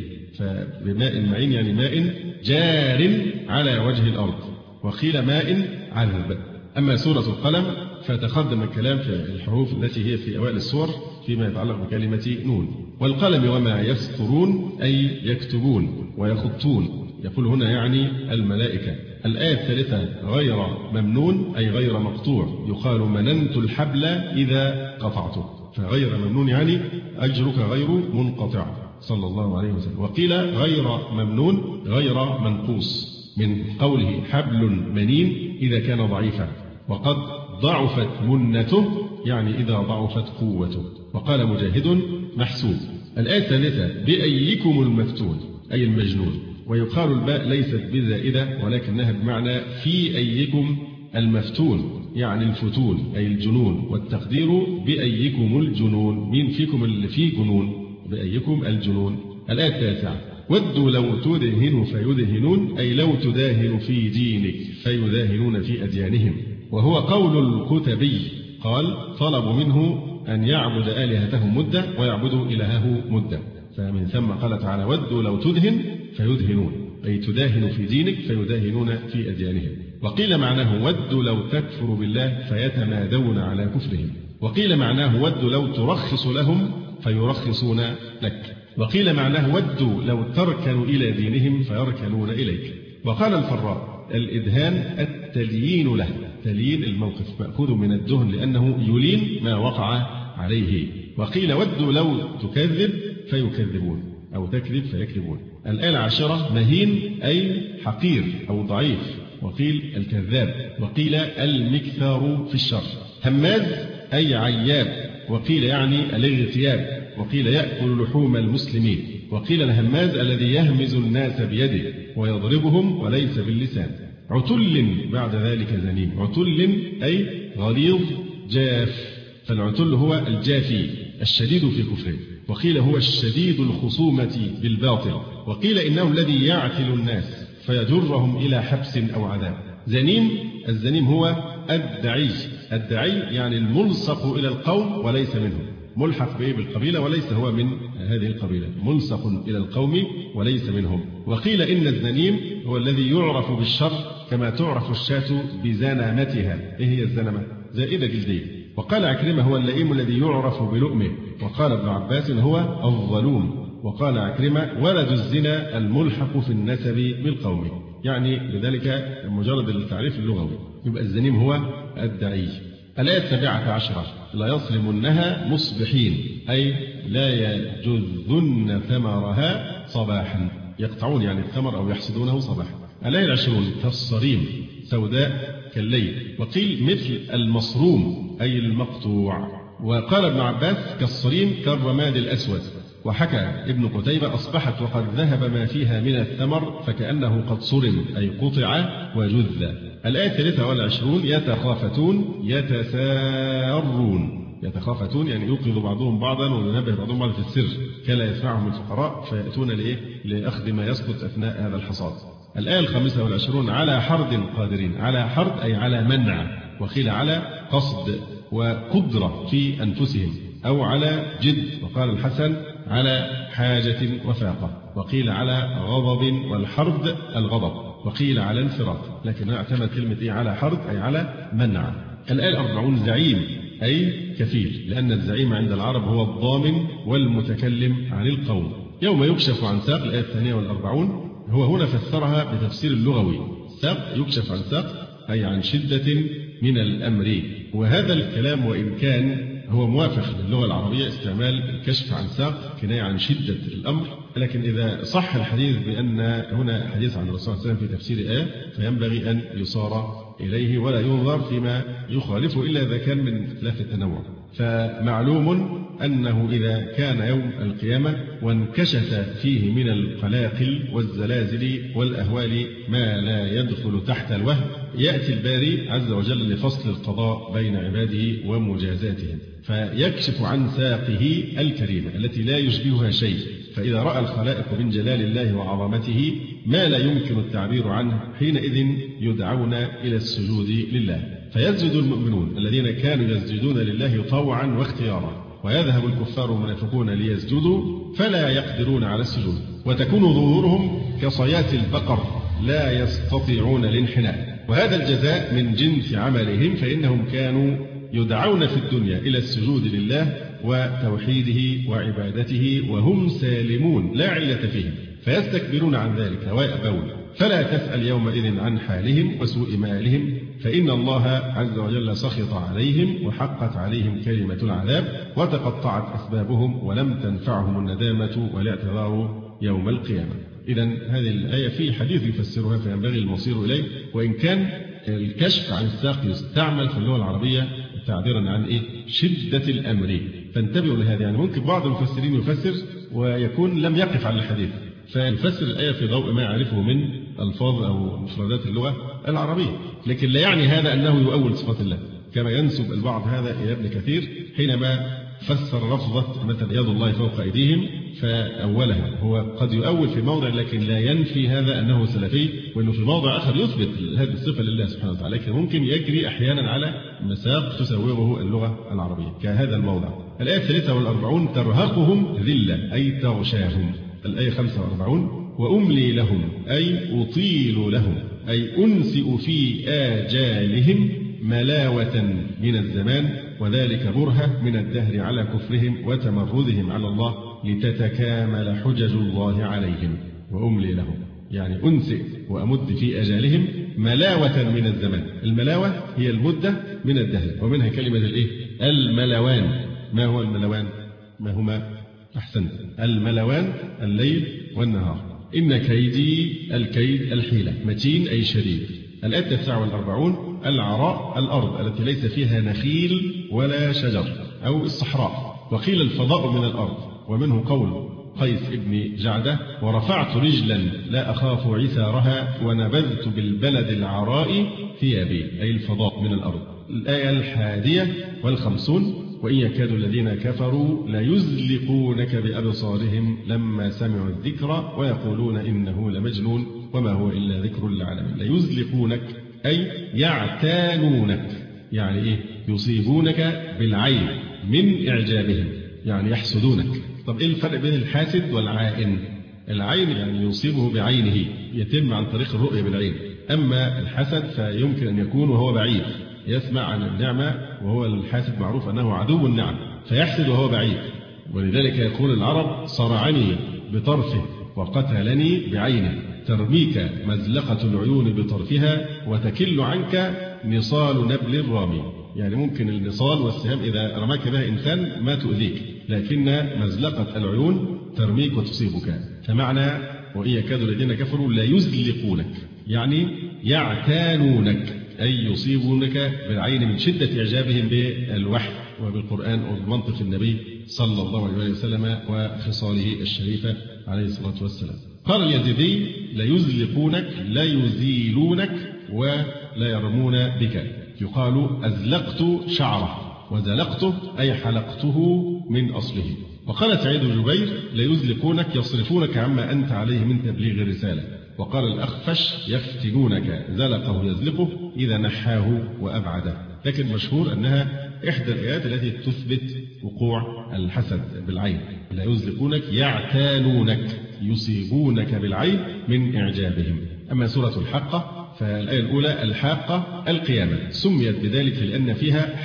فبماء معين يعني ماء جار على وجه الأرض، وقيل ماء عذب. أما سورة القلم فتقدم الكلام في الحروف التي هي في أوائل السور فيما يتعلق بكلمة نون. والقلم وما يسطرون أي يكتبون ويخطون، يقول هنا يعني الملائكة. الآية الثالثة غير ممنون أي غير مقطوع، يقال مننت الحبل إذا قطعته، فغير ممنون يعني أجرك غير منقطع صلى الله عليه وسلم. وقيل غير ممنون غير منقوص، من قوله حبل منين إذا كان ضعيفا، وقد ضعفت منته يعني إذا ضعفت قوته. وقال مجاهد محسوب. الآية الثالثة بأيكم المفتون أي المجنون، ويقال الباء ليست بزائدة ولكنها بمعنى في أيكم المفتون يعني الفتون أي الجنون، والتقدير بأيكم الجنون، مين فيكم اللي فيه جنون، بأيكم الجنون. الآية التاسعة ودوا لو تدهن فيدهنون أي لو تداهن في دينك فيداهنون في أديانهم. وهو قول الكتبي قال طلبوا منه أن يعبد آلهتهم مدة ويعبدوا إلهه مدة، فمن ثم قال تعالى ودوا لو تدهن فيدهنون أي تداهن في دينك فيداهنون في أديانهم. وقيل معناه ودوا لو تكفر بالله فيتمادون على كفرهم. وقيل معناه ودوا لو ترخص لهم فيرخصون لك. وقيل معناه ودوا لو تركنوا إلى دينهم فيركنون إليك. وقال الفراء الإدهان التليين له، تليين الموقف مأخوذ من الدهن لأنه يلين ما وقع عليه. وقيل ودوا لو تكذب فيكذبون أو تكذب فيكذبون. الآية العاشرة مهين أي حقير أو ضعيف، وقيل الكذاب، وقيل المكثار في الشر. هماز أي عياب، وقيل يعني الاغتياب، وقيل يأكل لحوم المسلمين، وقيل الهماز الذي يهمز الناس بيده ويضربهم وليس باللسان. عتل بعد ذلك زنيم، عتل أي غليظ جاف، فالعتل هو الجافي الشديد في كفره. وقيل هو الشديد الخصومة بالباطل، وقيل إنه الذي يعتل الناس فيجرهم إلى حبس أو عذاب. زنيم، الزنيم هو الدعي، الدعي يعني الملصق إلى القوم وليس منهم، ملحق بإيه بالقبيلة وليس هو من هذه القبيلة، ملصق إلى القوم وليس منهم. وقيل إن الزنيم هو الذي يعرف بالشر كما تعرف الشاة بزنامتها. إيه هي الزنمة؟ زائدة جلدية. وقال عكرمة هو اللئيم الذي يعرف بلؤمه. وقال ابن عباس هو الظلوم. وقال عكرمة ولد الزنا الملحق في النسب بالقوم، يعني لذلك مجرد التعريف اللغوي. يبقى الزنيم هو الدعي. الآية السابعة عشرة لا يصرمنها مصبحين، أي لا يجذن ثمرها صباحا، يقطعون يعني الثمر أو يحصدونه صباحا. الآية العشرون كالصريم سوداء كالليل. وقيل مثل المصروم أي المقطوع. وقال ابن عباس كالصريم كالرماد الأسود. وحكى ابن قتيبة أصبحت وقد ذهب ما فيها من الثمر فكأنه قد صرم أي قطع وجذ. الآية الثالثة والعشرون يتخافتون يتسارون. يتخافتون يعني يوقظ بعضهم بعضا وينبه بعضهم بعضا في السر كلا يسمعهم الفقراء فيأتون لإيه؟ لأخذ ما يسقط أثناء هذا الحصاد. الآية الخامسة والعشرون على حرد قادرين. على حرد أي على منع، وقيل على قصد وقدرة في أنفسهم، أو على جد. وقال الحسن على حاجة وفاقة. وقيل على غضب، والحرد الغضب. وقيل على انفراد، لكن اعتمد كلمة إيه على حرد أي على منع. الآية الأربعون زعيم أي كفيل، لأن الزعيم عند العرب هو الضامن والمتكلم عن القوم. يوم يكشف عن ساق، الآية الثانية والأربعون. هو هنا فسرها بتفسير اللغوي. ساق يكشف عن ساق أي عن شدة من الأمر. وهذا الكلام وإن كان هو موافق للغة العربية استعمال الكشف عن ساق كناية عن شدة الأمر، لكن إذا صح الحديث بأن هنا حديث عن الرسول صلى الله عليه وسلم في تفسير آية فينبغي أن يصار إليه ولا ينظر فيما يخالفه إلا إذا كان من اختلاف التنوع. فمعلوم أنه إذا كان يوم القيامة وانكشف فيه من القلاقل والزلازل والأهوال ما لا يدخل تحت الوهم، يأتي الباري عز وجل لفصل القضاء بين عباده ومجازاتهم، فيكشف عن ساقه الكريمة التي لا يشبهها شيء. فإذا رأى الخلائق من جلال الله وعظمته ما لا يمكن التعبير عنه حينئذ يدعون إلى السجود لله، فيسجد المؤمنون الذين كانوا يسجدون لله طوعا واختيارا، ويذهب الكفار والمنافقون ليسجدوا فلا يقدرون على السجود، وتكون ظهورهم كصيات البقر لا يستطيعون الانحناء. وهذا الجزاء من جنس عملهم، فإنهم كانوا يدعون في الدنيا إلى السجود لله وتوحيده وعبادته وهم سالمون لا علة فيهم، فيستكبرون عن ذلك ويأبون. فلا تسأل يومئذ عن حالهم وسوء مآلهم، فإن الله عز وجل سخط عليهم وحقت عليهم كلمة العذاب وتقطعت أسبابهم ولم تنفعهم الندامة والاعتذار يوم القيامة. إذن هذه الآية في حديث يفسرها فينبغي المصير إليه، وإن كان الكشف عن الساق يستعمل في اللغة العربية تعبيرا عن إيه؟ شدة الأمر. فانتبهوا لهذا، يعني ممكن بعض المفسرين يفسر ويكون لم يقف على الحديث فيفسر الآية في ضوء ما يعرفه من ألفاظ أو مفردات اللغة العربية، لكن لا يعني هذا أنه يؤول صفات الله، كما ينسب البعض هذا إلى ابن كثير حينما فسر لفظة مثلا يد الله فوق أيديهم فأولها. هو قد يؤول في موضع لكن لا ينفي هذا أنه سلفي، وأنه في موضع آخر يثبت هذه الصفة لله سبحانه وتعالى، لكن ممكن يجري أحيانا على مساق تسوغه اللغة العربية كهذا الموضع. الآية الثالثة والأربعون ترهقهم ذلة أي تغشاهم. الآية خمسة وأربعون وأملي لهم أي أطيل لهم أي أنسئ في آجالهم ملاوة من الزمان، وذلك برهة من الدهر على كفرهم وتمردهم على الله لتتكامل حجج الله عليهم. وأملي لهم يعني أنسئ وأمد في أجالهم ملاوة من الزمان. الملاوة هي المدة من الدهر، ومنها كلمة الإيه؟ الملوان. ما هو الملوان؟ ما هما؟ أحسنت، الملوان الليل والنهار. إن كيدي الكيد الحيلة، متين أي شديد. الآية التاسعة والأربعون العراء الأرض التي ليس فيها نخيل ولا شجر أو الصحراء. وقيل الفضاء من الأرض، ومنه قول قيس ابن جعدة ورفعت رجلا لا أخاف عثارها ونبذت بالبلد العراء ثيابي أي الفضاء من الأرض. الآية الحادية والخمسون وإن يكاد الذين كفروا ليزلقونك بأبصارهم لما سمعوا الذكر ويقولون إنه لمجنون وما هو إلا ذكر للعالمين. ليزلقونك أي يعتانونك، يعني إيه؟ يصيبونك بالعين من إعجابهم، يعني يحسدونك. طب إيه الفرق بين الحاسد والعائن؟ العين يعني يصيبه بعينه، يتم عن طريق الرؤية بالعين. أما الحسد فيمكن أن يكون وهو بعيد، يسمع عن النعمة، وهو الحاسد معروف أنه عدو النعم، فيحسد وهو بعيد. ولذلك يقول العرب: صرعني بطرفه وقتلني بعينه، ترميك مزلقة العيون بطرفها وتكل عنك نصال نبل الرامي. يعني ممكن النصال والسهام إذا رماك بها إنسان ما تؤذيك، لكن مزلقة العيون ترميك وتصيبك. فمعنى وإن يكاد الذين كفروا لا يزلقونك يعني يعتانونك، أي يصيبونك بالعين من شدة إعجابهم بالوحي وبالقرآن وبمنطق النبي صلى الله عليه وسلم وخصاله الشريفة عليه الصلاة والسلام. قال اليزيدي: لا يزلقونك لا يزيلونك ولا يرمون بك. يقال أزلقت شعره وزلقته أي حلقته من أصله. وقال سعيد بن جبير: لا يزلقونك يصرفونك عما أنت عليه من تبليغ الرسالة. وقال الأخفش: يفتنونك زلقه يزلقه إذا نحاه وأبعده. لكن مشهور أنها إحدى الآيات التي تثبت وقوع الحسد بالعين. لا يزلقونك يعتانونك، يصيبونك بالعين من إعجابهم. أما سورة الحاقة فالآية الأولى: الحاقة القيامة، سميت بذلك لأن فيها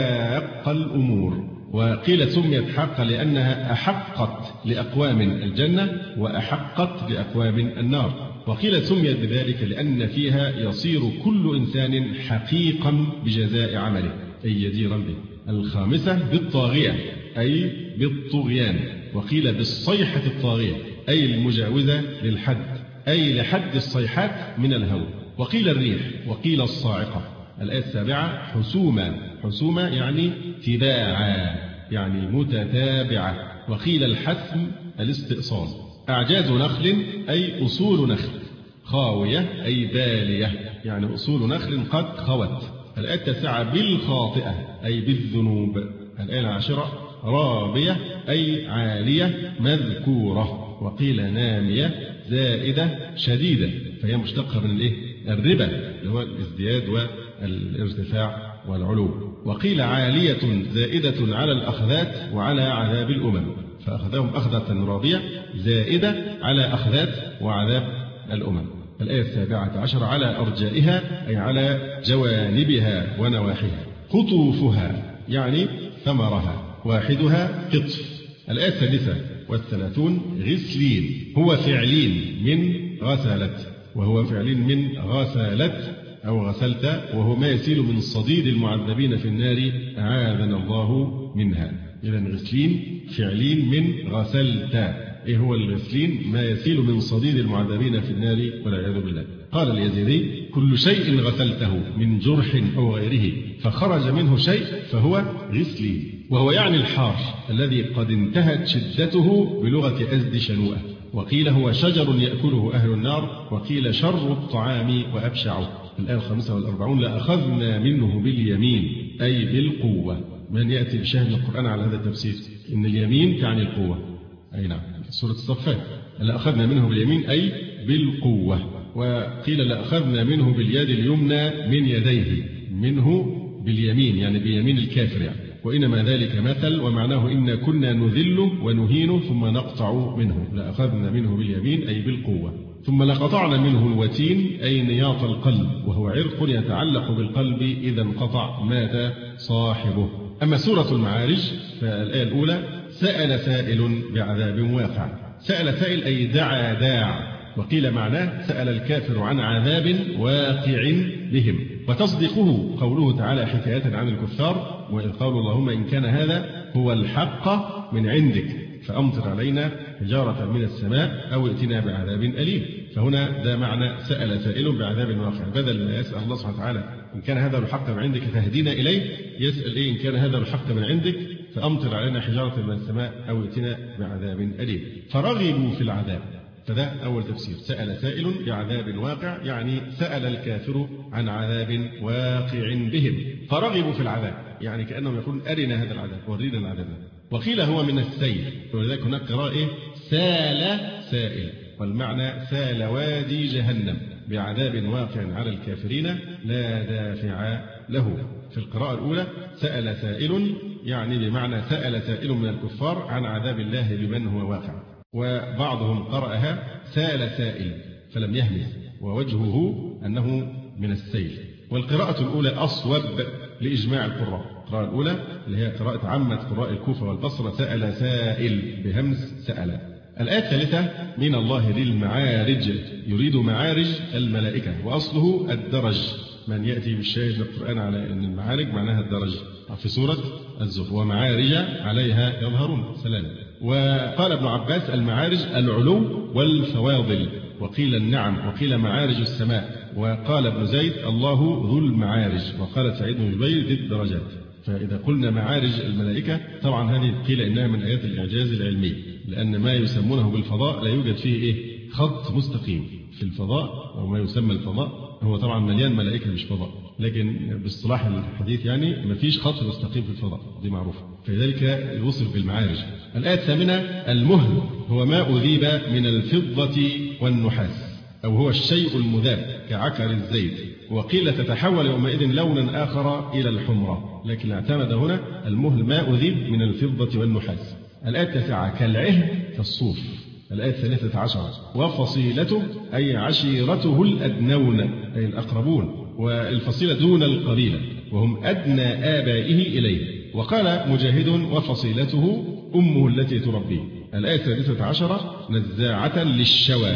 حواق الأمور. وقيل سميت حاقة لأنها أحقت لأقوام الجنة وأحقت لأقوام النار. وقيل سميت بذلك لأن فيها يصير كل إنسان حقيقا بجزاء عمله، أي جديرا به. الخامسة: بالطاغية أي بالطغيان. وقيل بالصيحة الطاغية أي المجاوزة للحد، أي لحد الصيحات من الهوى. وقيل الريح، وقيل الصاعقة. الآية السابعة: حسوما، حسوما يعني تباعا يعني متتابعة. وقيل الحسم الاستئصال. أعجاز نخل أي أصول نخل. خاوية أي بالية يعني أصول نخل قد خوت. الآية التاسعة: بالخاطئة أي بالذنوب. الآية العاشرة: رابية أي عالية مذكورة. وقيل نامية زائدة شديدة، فهي مشتقة من الإيه؟ الربا اللي هو الازدياد والارتفاع والعلو. وقيل عالية زائدة على الأخذات وعلى عذاب الأمم، فأخذهم أخذة رابية زائدة على أخذات وعذاب الأمم. الآية السابعة عشر: على أرجائها أي على جوانبها ونواحيها. قطوفها يعني ثمرها، واحدها قطف. الآية السادسة والثلاثون: غسلين، هو فعلين من غسلت، وهو فعلين من غسلت أو غسلت، وهو ما يسيل من صديد المعذبين في النار أعاذنا الله منها. إذن غسلين فعلين من غسلت. إيه هو الغسلين؟ ما يسيل من صديد المعذبين في النار والعياذ بالله. قال اليزيدي: كل شيء غسلته من جرح أو غيره فخرج منه شيء فهو غسلين. وهو يعني الحار الذي قد انتهت شدته بلغة أزد شنوءة. وقيل هو شجر يأكله أهل النار، وقيل شر الطعام وأبشعه. الآية الخامسة والأربعون: لأخذنا منه باليمين أي بالقوة. من يأتي بشاهد القرآن على هذا التفسير؟ إن اليمين تعني القوة. أي نعم، سورة الصفات: لأخذنا منه باليمين أي بالقوة. وقيل لأخذنا منه باليد اليمنى من يديه، منه باليمين يعني بيمين الكافر يعني. وإنما ذلك مثل، ومعناه إن كنا نذل ونهين ثم نقطع منه. لأخذنا منه باليمين أي بالقوة. ثم لقطعنا منه الوتين أي نياط القلب، وهو عرق يتعلق بالقلب، إذا انقطع مات صاحبه. أما سورة المعارج فالآية الأولى: سأل سائل بعذاب واقع. سأل سائل أي دعا داع. وقيل معناه: سأل الكافر عن عذاب واقع بهم. وتصديقه قوله تعالى حكاية عن الكفار: وإذ قالوا اللهم إن كان هذا هو الحق من عندك فأمطر علينا حجارة من السماء أو ائتنا بعذاب أليم. فهنا ده معنى سأل سائل بعذاب واقع، بدل ما يسأل الله سبحانه وتعالى إن كان هذا الحق من عندك فاهدنا إليه، يسأل إيه؟ إن كان هذا الحق من عندك فأمطر علينا حجارة من السماء أو ائتنا بعذاب أليم. فرغبوا في العذاب، فده أول تفسير. سأل سائل بعذاب واقع يعني سأل الكافر عن عذاب واقع بهم، فرغبوا في العذاب يعني كأنهم يقولون أرنا هذا العذاب، ورينا العذاب. وقيل هو من السيل، ولذلك هناك قراءة إيه؟ سال سائل، والمعنى سال وادي جهنم بعذاب واقع على الكافرين لا دافع له. في القراءة الأولى: سأل سائل يعني بمعنى سأل سائل من الكفار عن عذاب الله لمن هو واقع. وبعضهم قرأها سأل سائل فلم يهمس ووجهه أنه من السيل. والقراءة الأولى أصوب لإجماع القراء. القراءة الأولى اللي هي قراءة عامة قراء الكوفة والبصرة سأل سائل بهمس سأل. الآية الثالثة من الله للمعارج يريد معارج الملائكة وأصله الدرج. من يأتي بالشاهد للقرآن على أن المعارج معناها الدرج في سورة الزخرف ومعارج عليها يظهرون سلام. وقال ابن عباس المعارج العلو والفواضل وقيل النعم وقيل معارج السماء. وقال ابن زيد الله ذو المعارج. وقال سعيد بن جبير ذي الدرجات. فإذا قلنا معارج الملائكة طبعا هذه قيل إنها من آيات الإعجاز العلمي لأن ما يسمونه بالفضاء لا يوجد فيه إيه خط مستقيم في الفضاء أو ما يسمى الفضاء. هو طبعا مليان ملائكة مش فضاء لكن باصطلاح الحديث يعني ما فيش خط مستقيم في الفضاء دي معروفة. فلذلك يوصف بالمعارج. الآية الثامنة المهل هو ما أذيب من الفضة والنحاس أو هو الشيء المذاب كعكر الزيت. وقيل تتحول يومئذ لونا آخر إلى الحمرة لكن اعتمد هنا المهل ما أذيب من الفضة والنحاس. الآية التاسعة كالعهن كالصوف. الآية الثالثة عشرة وفصيلته أي عشيرته الأدنون أي الأقربون والفصيلة دون القبيلة وهم أدنى آبائه إليه. وقال مجاهد وفصيلته أمه التي تربيه. الآية الثالثة عشرة نزاعة للشوى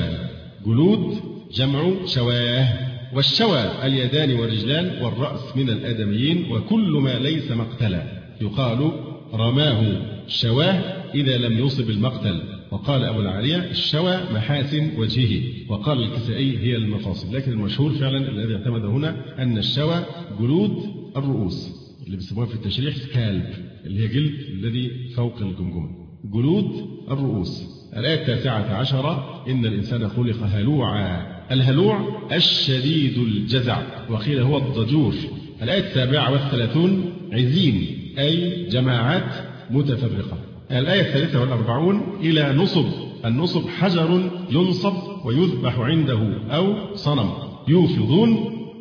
جلود جمع شواه. والشوى اليدان والرجلان والرأس من الآدميين وكل ما ليس مقتلا يقال رماه شواه إذا لم يصب المقتل. وقال أبو العالية الشوى محاسن وجهه. وقال الكسائي هي المفاصل لكن المشهور فعلا الذي اعتمد هنا أن الشوى جلود الرؤوس اللي بيسموها في التشريح سكالب اللي هي جلد الذي فوق الجمجمة جلود الرؤوس. الآية التاسعة عشرة إن الإنسان خلق هلوعا. الهلوع الشديد الجزع وقيل هو الضجور. الآية السابعة والثلاثون عزين أي جماعات متفرقة. الآية الثالثة والأربعون إلى نصب. النصب حجر ينصب ويذبح عنده أو صنم. يوفضون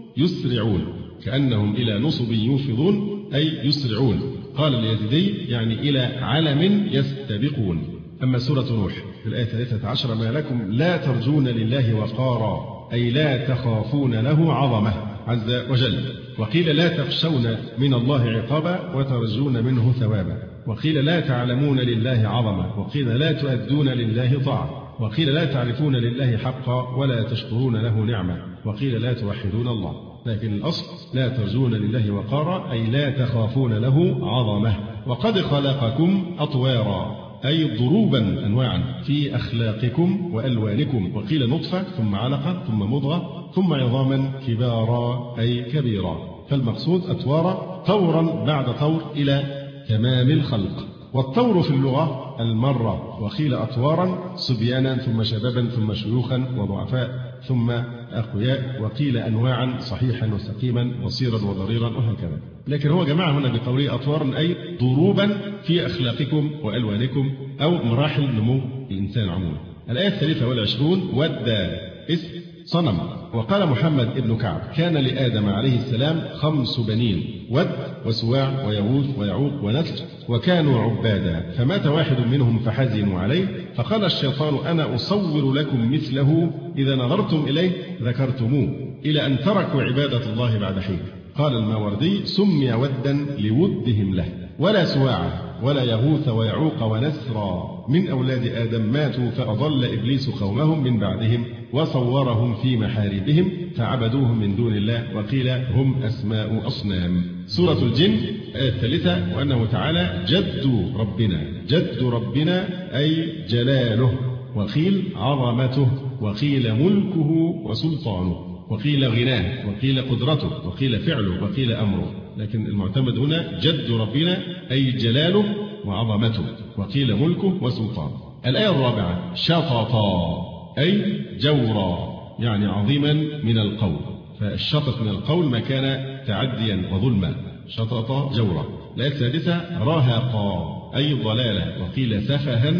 يسرعون كأنهم إلى نصب يوفضون أي يسرعون. قال اليزيدي يعني إلى علم يستبقون. أما سورة نوح في الآية الثالثة عشر ما لكم لا ترجون لله وقارا أي لا تخافون له عظمة عز وجل. وقيل لا تخشون من الله عقابا وترجون منه ثوابا. وقيل لا تعلمون لله عظمة. وقيل لا تؤدون لله طاعة. وقيل لا تعرفون لله حقا ولا تشكرون له نعمة. وقيل لا توحدون الله. لكن الأصل لا ترجون لله وقارا أي لا تخافون له عظمة. وقد خلقكم أطوارا أي ضروبا أنواعا في أخلاقكم وألوانكم. وقيل نطفة ثم علقة ثم مضغة ثم عظاما كبارا أي كبيرا. فالمقصود أطوارا طورا بعد طور إلى تمام الخلق. والطور في اللغة المرة. وقيل أطوارا صبيانا ثم شبابا ثم شيوخا وضعفاء ثم أقوياء. وقيل أنواعا صحيحا وسقيما بصيرا وضريرا وهكذا. لكن هو جمع هنا بقوله أطوارا أي ضروبا في أخلاقكم وألوانكم أو مراحل نمو الإنسان عموما. الآية الثالثة والعشرون ودى اسم صنم. وقال محمد ابن كعب كان لآدم عليه السلام خمس بنين ود وسواع ويغوث ويعوق ونسل وكانوا عبادا فمات واحد منهم فحزنوا عليه فقال الشيطان أنا أصور لكم مثله إذا نظرتم إليه ذكرتموه إلى أن تركوا عبادة الله بعد حين. قال الماوردي سمي ودا لودهم له. ولا سواع ولا يغوث ويعوق ونسرا من أولاد آدم ماتوا فأضل إبليس قومهم من بعدهم وصورهم في محاربهم فعبدوهم من دون الله وقيل هم أسماء أصنام. سورة الجن آية الثالثة وأنه تعالى جد ربنا. جد ربنا أي جلاله. وقيل عظمته. وقيل ملكه وسلطانه. وقيل غناه. وقيل قدرته. وقيل فعله. وقيل أمره. لكن المعتمد هنا جد ربنا أي جلاله وعظمته. وقيل ملكه وسلطانه. الآية الرابعة شططا أي جورا يعني عظيما من القول. فالشطط من القول ما كان تعديا وظلما. شطط جورا. الآية السادسة رهقا أي ضلالة. وقيل سفها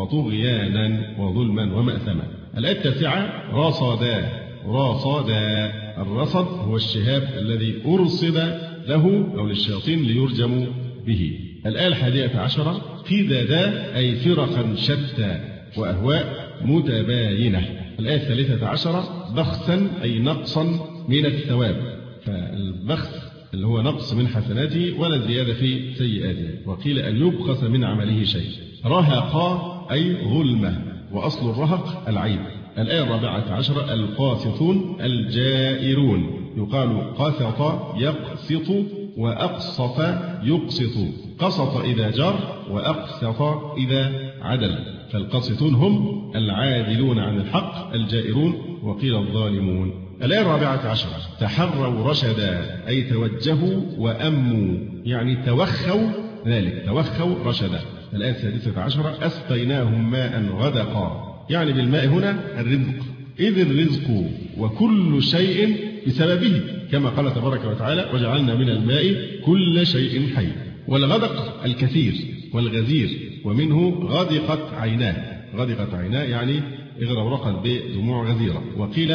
وطغيانا وظلما ومأثما. الآية التاسعة رصدا. رصدا الرصد هو الشهاب الذي أرصد له أو للشياطين ليرجموا به. الآية الحادية عشرة: قددا أي فرقا شتى وأهواء متباينة. الآية الثالثة عشرة: بخسا أي نقصا من الثواب، فالبخس اللي هو نقص من حسناته ولا زيادة في سيئاته، وقيل أن يبخس من عمله شيء. رهقا أي ظلمة، وأصل الرهق العيب. الآية الرابعة عشرة: القاسطون الجائرون، يقال قسط يقسط وأقسط يقسط، قسط إذا جار وأقسط إذا عدل، فالقاسطون هم العادلون عن الحق، الجائرون وقيل الظالمون. الآية الرابعة عشرة: تحروا رشدا أي توجهوا وأموا، يعني توخوا ذلك، توخوا رشدا. الآية السادسة عشرة: أسقيناهم ماء غدقا، يعني بالماء هنا الرزق، إذ الرزق وكل شيء بسببه، كما قال تبارك وتعالى: وجعلنا من الماء كل شيء حي. والغدق الكثير والغزير، ومنه غدقت عيناه، غدقت عيناه يعني اغرورقت بدموع غزيرة. وقيل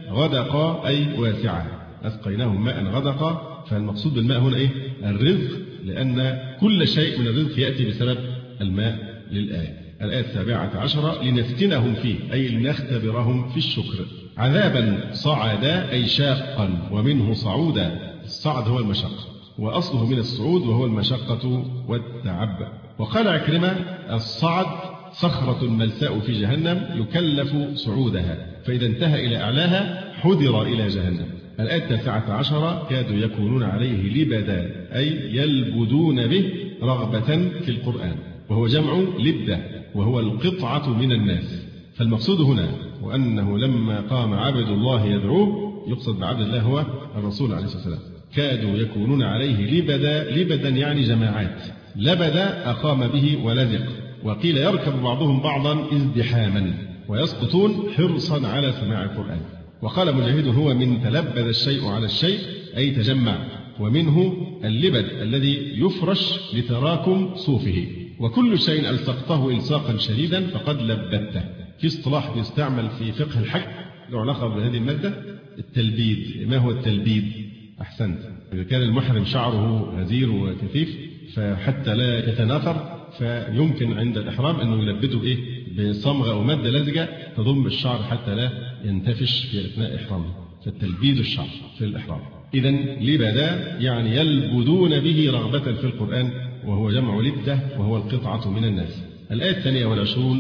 غدقا أي واسعة، أسقيناهم ماء غدقا، فالمقصود بالماء هنا إيه؟ الرزق، لأن كل شيء من الرزق يأتي بسبب الماء للآية. الآية السابعة عشرة: لنفتنهم فيه أي لنختبرهم في الشكر. عذابا صعدا أي شاقا، ومنه صعودا، الصعد هو المشقة، وأصله من الصعود وهو المشقة والتعب. وقال عكرمة: الصعد صخرة ملساء في جهنم يكلف صعودها، فإذا انتهى إلى أعلاها حدر إلى جهنم. الآية التاسعة عشرة: كادوا يكونون عليه لبدا أي يلبدون به رغبة في القرآن، وهو جمع لبدة، وهو القطعة من الناس. فالمقصود هنا وأنه لما قام عبد الله يدعوه، يقصد بعبد الله هو الرسول عليه الصلاة والسلام، كادوا يكونون عليه لبدا، لبدا يعني جماعات، لبدا أقام به ولزق. وقيل يركب بعضهم بعضا ازدحاما، ويسقطون حرصا على سماع القرآن. وقال مجاهد: هو من تلبد الشيء على الشيء أي تجمع، ومنه اللبد الذي يفرش لتراكم صوفه، وكل شيء ألصقته إلصاقا شديدا فقد لبدته. في اصطلاح بيستعمل في فقه الحج له علاقة بهذه المادة، التلبيد. ما هو التلبيد؟ أحسنت، إذا كان المحرم شعره غزير وكثيف فحتى لا يتناثر، فيمكن عند الإحرام أنه يلبده إيه؟ بصمغة أو مادة لزجة تضم الشعر حتى لا ينتفش في أثناء إحرامه، فالتلبيد الشعر في الإحرام. إذن لبدا يعني يلبدون به رغبة في القرآن، وهو جمع لبدة، وهو القطعة من الناس. الآية الثانية والعشرون: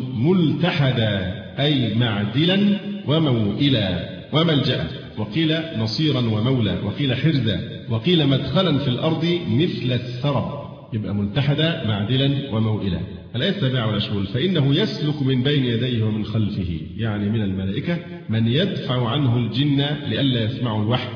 ملتحدا أي معدلا وموئلا وملجأ، وقيل نصيرا ومولى، وقيل حرزا، وقيل مدخلا في الأرض مثل السرب، يبقى ملتحدا معدلا وموئلا. الآية السابعة والعشرون: فإنه يسلك من بين يديه ومن خلفه، يعني من الملائكة من يدفع عنه الجن لئلا يسمعوا الوحي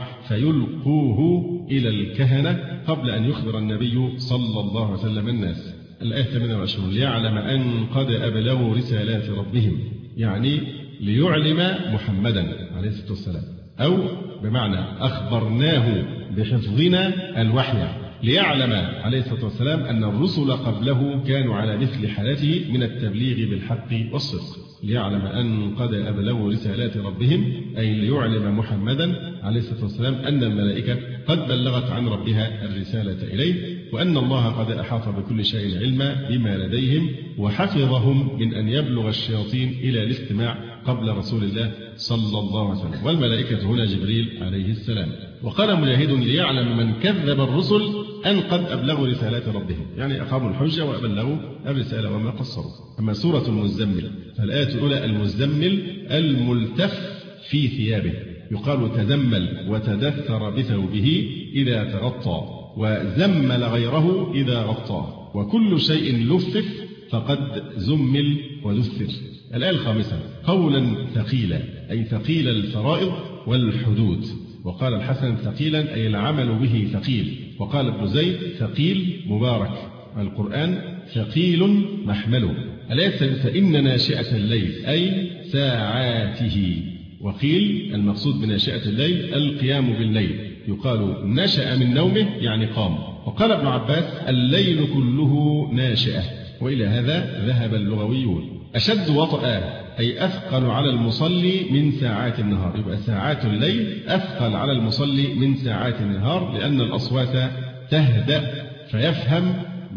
فيلقوه إلى الكهنة قبل أن يخبر النبي صلى الله عليه وسلم الناس. الآية الثامنة والعشرون: ليعلم أن قد أبلغوا رسالات ربهم، يعني ليعلم محمدا عليه الصلاة والسلام، أو بمعنى أخبرناه بحفظنا الوحي، ليعلم عليه الصلاة والسلام أن الرسل قبله كانوا على مثل حالته من التبليغ بالحق والصدق. ليعلم أن قد أبلغوا رسالات ربهم أي ليعلم محمدا عليه الصلاة والسلام أن الملائكة قد بلغت عن ربها الرسالة إليه، وأن الله قد أحاط بكل شيء علما بما لديهم، وحفظهم من أن يبلغ الشياطين إلى الاستماع قبل رسول الله صلى الله عليه وسلم، والملائكة هنا جبريل عليه السلام. وقال مجاهد: ليعلم من كذب الرسل أن قد أبلغوا رسالات ربهم، يعني أقاموا الحجة وأبلغوا الرسالة وما قصروا. أما سورة المزمل فالآية الأولى: المزمل الملتف في ثيابه، يقال تزمل وتدثر بثوبه إذا تغطى، وزمل غيره إذا غطاه، وكل شيء لفف فقد زمل ودثر. الآية الخامسة: قولا ثقيلا أي ثقيل الفرائض والحدود، وقال الحسن ثقيلا أي العمل به ثقيل، وقال ابن زيد ثقيل مبارك، القرآن ثقيل محمله. الآية السادسة: إن ناشئة الليل أي ساعاته، وقيل المقصود بناشئة الليل القيام بالليل، يقال نشأ من نومه يعني قام. وقال ابن عباس: الليل كله ناشئة، وإلى هذا ذهب اللغويون. أشد وطأ أي أثقل على المصلي من ساعات النهار، يبقى ساعات الليل أثقل على المصلي من ساعات النهار، لأن الأصوات تهدأ فيفهم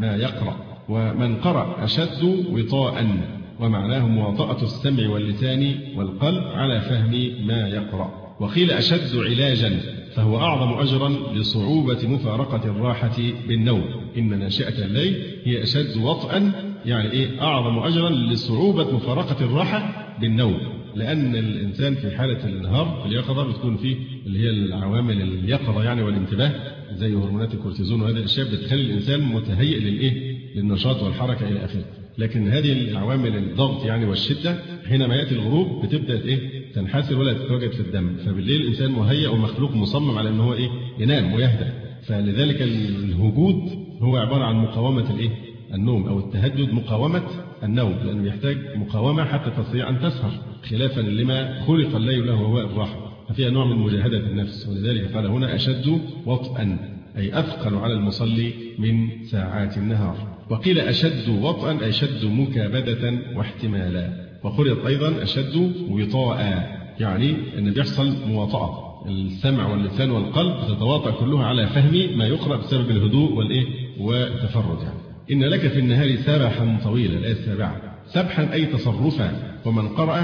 ما يقرأ. ومن قرأ أشد وطاء، ومعناه مواطأة السمع واللسان والقلب على فهم ما يقرأ. وقيل أشد علاجا، فهو أعظم أجرا لصعوبة مفارقة الراحة بالنوم. إن ناشئة الليل هي أشد وطئا، يعني إيه أعظم أجرا لصعوبة مفارقة الراحة بالنوم، لأن الإنسان في حالة النهار في اليقظة بتكون فيه اللي هي العوامل اليقظة يعني والانتباه، زي هرمونات الكورتيزون، وهذه الأشياء بتخلي الإنسان متهيئ للإيه للنشاط والحركة إلى آخره. لكن هذه العوامل الضغط يعني والشدة حينما يأتي الغروب بتبدأ إيه تنحسر ولا تتواجد في الدم، فبالليل الإنسان مهيئ ومخلوق مصمم على أنه هو إيه ينام ويهدأ. فلذلك الهجود هو عبارة عن مقاومة الإيه النوم، أو التهجد مقاومة النوم، لأنه يحتاج مقاومة حتى تستطيع أن تسهر، خلافا لما خلق الليل له وهو الراحة، ففيها نوع من مجاهدة النفس. ولذلك قال هنا أشد وطئا، أي أثقل على المصلي من ساعات النهار. وقيل أشد وطئا أي أشد مكابدة واحتمالا. وقرئت أيضا أشد وطاء، يعني أن بيحصل مواطأة، السمع واللسان والقلب تتواطأ كلها على فهم ما يقرأ بسبب الهدوء والإيه والتفرد. يعني إن لك في النهار سبحا طويلا، الآية السابعة. سبحا أي تصرفا، ومن قرأ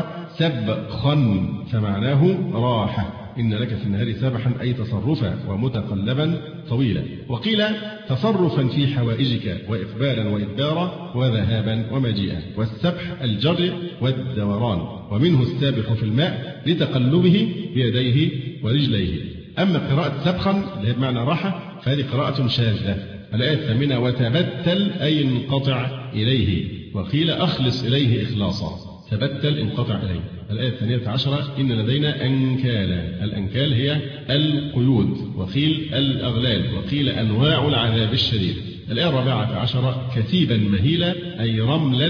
سبخا فمعناه راحة. إن لك في النهار سبحا أي تصرفا ومتقلبا طويلا. وقيل تصرفا في حوائجك وإقبالا وإدبارا وذهابا ومجيئا. والسبح الجر والدوران، ومنه السابح في الماء لتقلبه بيديه ورجليه. أما قراءة سبخا اللي هي بمعنى راحة فهذه قراءة شاذة. الآية الثامنة. وتبتل أي انقطع إليه. وقيل أخلص إليه إخلاصا. تبتل انقطع إليه. الآية الثانية عشرة. إن لدينا أنكالا. الأنكال هي القيود، وقيل الأغلال، وقيل أنواع العذاب الشديد. الآية الرابعة عشرة. كثيبا مهيلا أي رملا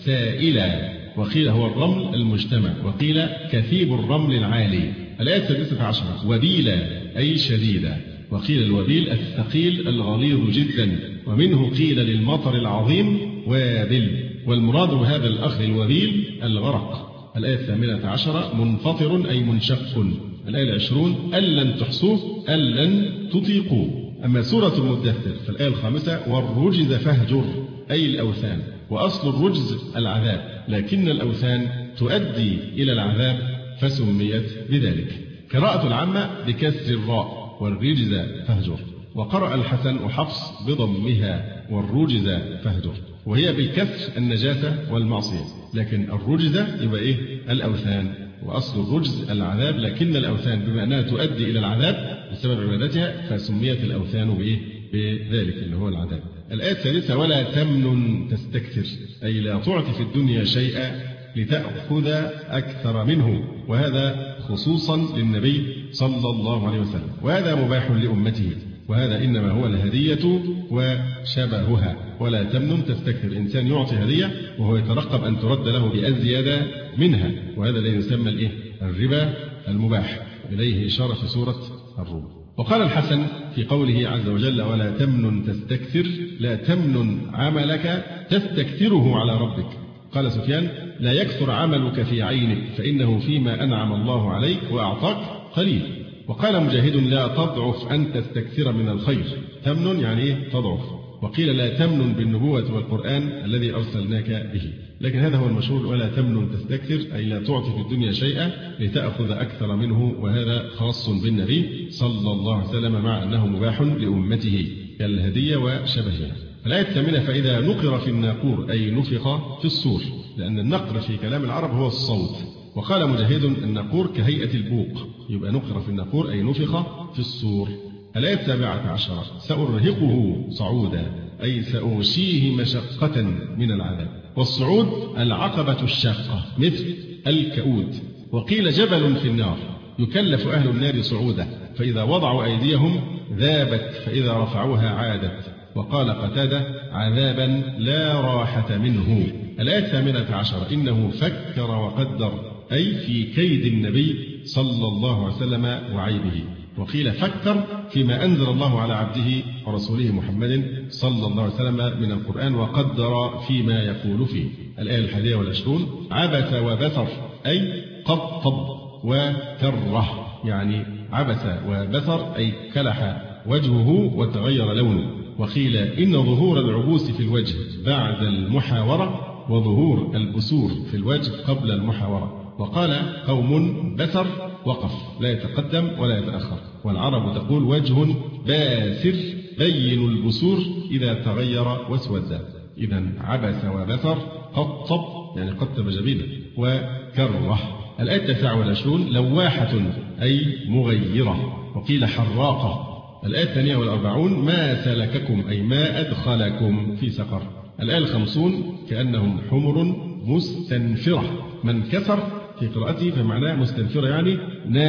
سائلا، وقيل هو الرمل المجتمع، وقيل كثيب الرمل العالي. الآية السادسة عشرة. وبيلا أي شديدا، وقيل الوبيل الثقيل الغليظ جدا، ومنه قيل للمطر العظيم وابل، والمراد بهذا الأخذ الوبيل الغرق. الآية الثامنة عشرة. منفطر أي منشق. الآية العشرون. أن لن تحصوه أن لن تطيقوه. أما سورة المدثر فالآية الخامسة. والرجز فاهجر أي الأوثان. وأصل الرجز العذاب، لكن الأوثان تؤدي إلى العذاب فسميت بذلك. قراءة العامة بكسر الراء والرجز فاهجر. وقرأ الحسن وحفص بضمها والرجز فاهجر، وهي بالكسر النجاسة والمعصية، لكن الرجز يبقى إيه الأوثان. وأصل الرجز العذاب، لكن الأوثان بما أنها تؤدي إلى العذاب بسبب عبادتها فسميت الأوثان بإيه بذلك اللي هو العذاب. الآية الثالثة. ولا تمنن تستكثر أي لا تعطي في الدنيا شيئا لتأخذ أكثر منه، وهذا خصوصا للنبي صلى الله عليه وسلم، وهذا مباح لأمته، وهذا إنما هو الهدية وشبهها. ولا تمنن تستكثر، الإنسان يعطي هدية وهو يترقب أن ترد له بأزيادة منها، وهذا الذي يسمى الإيه الربا المباح، إليه إشارة في سورة الروم. وقال الحسن في قوله عز وجل ولا تمنن تستكثر. لا تمنن عملك تستكثره على ربك. قال سفيان لا يكثر عملك في عينك فإنه فيما أنعم الله عليك وأعطاك قليل. وقال مجاهد لا تضعف أن تستكثر من الخير. تمنن يعني إيه تضعف. وقيل لا تمنن بالنبوة والقرآن الذي أرسلناك به، لكن هذا هو المشهور. ولا تمنن تستكثر أي لا تعطي في الدنيا شيئا لتأخذ أكثر منه، وهذا خاص بالنبي صلى الله عليه وسلم مع أنه مباح لأمته كالهدية وشبهها. الآية الثامنة. فإذا نقر في الناقور أي نفخ في الصور، لأن النقر في كلام العرب هو الصوت. وقال مجاهد الناقور كهيئة البوق، يبقى نقر في الناقور أي نفخ في الصور. الآية السابعة عشرة. سأرهقه صعودا أي سأغشيه مشقة من العذاب. والصعود العقبة الشاقة مثل الكؤود. وقيل جبل في النار يكلف أهل النار صعودا، فإذا وضعوا أيديهم ذابت فإذا رفعوها عادت. وقال قتادة عذابا لا راحة منه. الآية الثامنة عشرة. إنه فكر وقدر أي في كيد النبي صلى الله عليه وسلم وعيبه. وقيل فكر فيما أنزل الله على عبده ورسوله محمد صلى الله عليه وسلم من القرآن، وقدر فيما يقول فيه. الآية الحادية والعشرون. عبس وبثر أي قطب وكره، يعني عبس وبثر أي كلح وجهه وتغير لونه. وقيل إن ظهور العبوس في الوجه بعد المحاورة وظهور البسور في الوجه قبل المحاورة. وقال قوم بسر وقف لا يتقدم ولا يتأخر، والعرب تقول وجه باسر بين البسور إذا تغير واسود. إذا عبس وبسر قطب يعني قطب جبينه وكره. الآية التاسعة والعشرون لواحة أي مغيرة، وقيل حراقة. الآية الثانية والأربعون ما سلككم أي ما أدخلكم في سقر. الآية الخمسون كأنهم حمر مستنفرة، من كسر في قراءته فمعناه مستنفرة يعني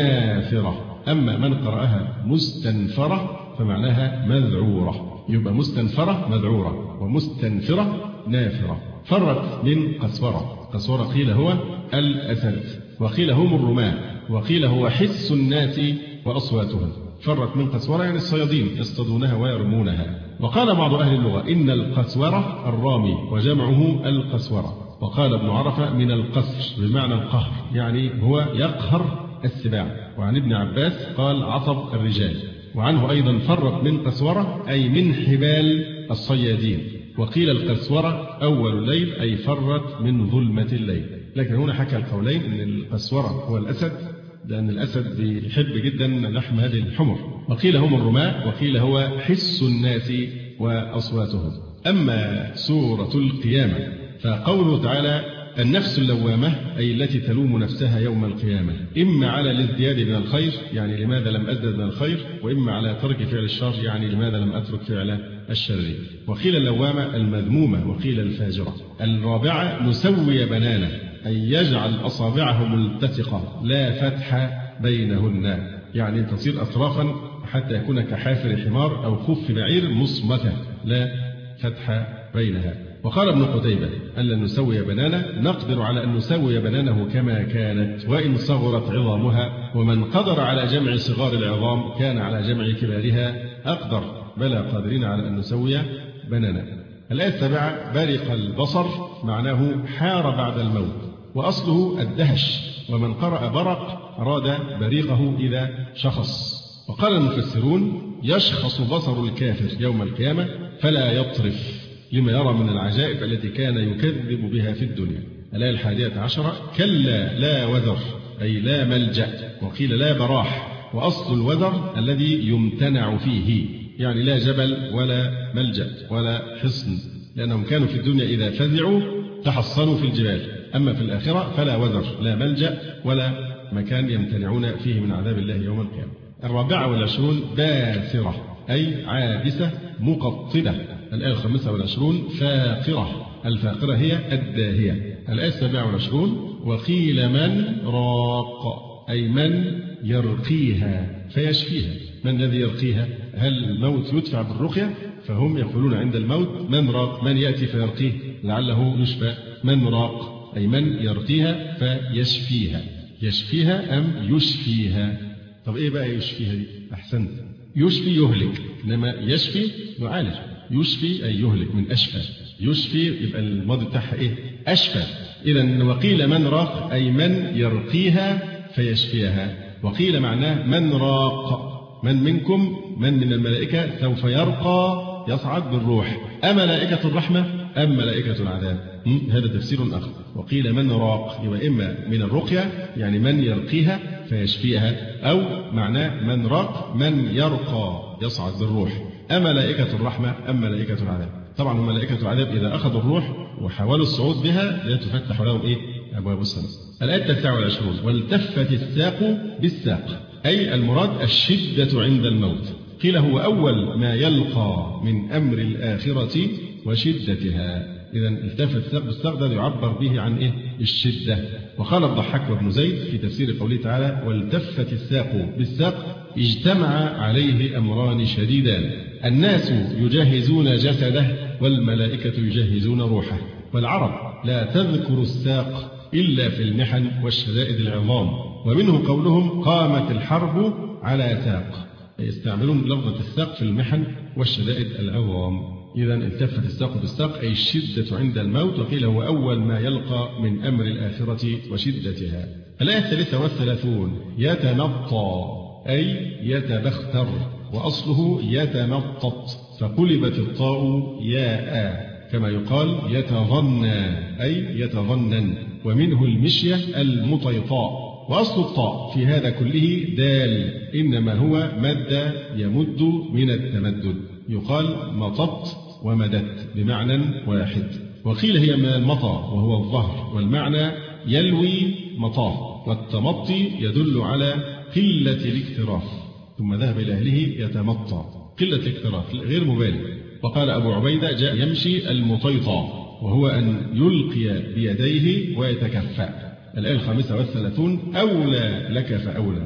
نافرة، أما من قرأها مستنفرة فمعناها مذعورة. يبقى مستنفرة مذعورة ومستنفرة نافرة. فرت من قسورة، قسورة قيل هو الأسد، وقيل هم الرماة، وقيل هو حس الناس وأصواتهم. فرت من قسورة يعني الصيادين يصطادونها ويرمونها. وقال بعض أهل اللغة إن القسورة الرامي وجمعه القسورة. وقال ابن عرفة من القسر بمعنى القهر، يعني هو يقهر السباع. وعن ابن عباس قال عصب الرجال. وعنه أيضا فرت من قسورة أي من حبال الصيادين. وقيل القسورة أول الليل أي فرت من ظلمة الليل. لكن هنا حكى القولين أن القسورة هو الأسد، لأن الأسد بيحب جدا لحم هذه الحمر. وقيل هم الرماة، وقيل هو حس الناس وأصواتهم. أما سورة القيامة فقوله تعالى النفس اللوامة أي التي تلوم نفسها يوم القيامة، إما على الازدياد من الخير يعني لماذا لم أزدد من الخير، وإما على ترك فعل الشر يعني لماذا لم أترك فعل الشر. وقيل اللوامة المذمومة، وقيل الفاجرة. الرابعة نسوي بنانه أي يجعل أصابعه ملتصقة لا فتح بينهن، يعني تصير أطرافا حتى يكون كحافر حمار أو خف بعير مصمتة لا فتح بينها. وقال ابن قتيبة ألا نسوي بنانه نقدر على أن نسوي بنانه كما كانت وإن صغرت عظامها، ومن قدر على جمع صغار العظام كان على جمع كبارها أقدر، بلى قادرين على أن نسوي بنانه. الآية السابعة برق البصر معناه حار بعد الموت، وأصله الدهش، ومن قرأ برق أراد بريقه إذا شخص. وقال المفسرون يشخص بصر الكافر يوم القيامة فلا يطرف لما يرى من العجائب التي كان يكذب بها في الدنيا. الآية الحادية عشرة كلا لا وذر أي لا ملجأ، وقيل لا براح، وأصل الوذر الذي يمتنع فيه يعني لا جبل ولا ملجأ ولا حصن، لأنهم كانوا في الدنيا إذا فزعوا تحصنوا في الجبال، أما في الآخرة فلا وذر لا ملجأ ولا مكان يمتنعون فيه من عذاب الله يوم القيامة. الرابعة والعشرون باسرة أي عابسة مقطبة. الآية الخامسة والعشرون فاقرة، الفاقرة هي الداهية. الآية السابعة والعشرون وقيل من راق أي من يرقيها فيشفيها. من الذي يرقيها؟ هل الموت يدفع بالرقية؟ فهم يقولون عند الموت من راق، من يأتي فيرقيه لعله يشفى. من راق أي من يرقيها فيشفيها. يشفيها أم يشفيها؟ طب إيه بقى يشفيها دي؟ أحسنت، يشفي يهلك، إنما يشفي يعالج. يشفي أي يهلك من أشفى، يشفي يبقى الماضي بتاعها إيه؟ أشفى. إذا وقيل من راق أي من يرقيها فيشفيها. وقيل معناه من راق من منكم من من الملائكة سوف يرقى يصعد بالروح، أملائكة الرحمة أم ملائكة العذاب؟ هذا تفسير آخر. وقيل من راق يبقى إما من الرقية يعني من يرقيها فيشفيها، أو معناه من راق من يرقى يصعد بالروح، أملائكة الرحمة أم ملائكة العذاب؟ طبعا ملائكة العذاب إذا أخذوا الروح وحاولوا الصعود بها لا تفتح لهم إيه؟ أبواب السماء. الآية التاسعة والعشرون والتفت الساق بالساق أي المراد الشدة عند الموت. قيل هو أول ما يلقى من أمر الآخرة وشدتها. إذا التفت الساق بالساق ده يعبر به عن إيه؟ الشدة. وقال الضحاك وابن زيد في تفسير قوله تعالى والتفت الساق بالساق اجتمع عليه أمران شديدان، الناس يجهزون جسده والملائكة يجهزون روحه. والعرب لا تذكر الساق إلا في المحن والشدائد العظام، ومنه قولهم قامت الحرب على ساق، يستعملون لفظة الساق في المحن والشدائد العظام. إذا التفت الساق بالساق أي الشدة عند الموت. وقيل هو أول ما يلقى من أمر الآخرة وشدتها. الآية الثالثة والثلاثون يتنطى أي يتبختر، وأصله يتمطط فقلبت الطاء ياء كما يقال يتظنى أي يتظنن، ومنه المشية المطيطاء. وأصل الطاء في هذا كله دال، إنما هو مد يمد من التمدد، يقال مطط ومدت بمعنى واحد. وقيل هي من المطى وهو الظهر، والمعنى يلوي مطاه، والتمطي يدل على قلة الاكتراث، ثم ذهب إلى أهله يتمطى، قلة الاكتراث غير مبالغ. وقال أبو عبيدة جاء يمشي المطيطى، وهو أن يلقي بيديه ويتكفأ. الآية الخامسة والثلاثون أولى لك فأولى،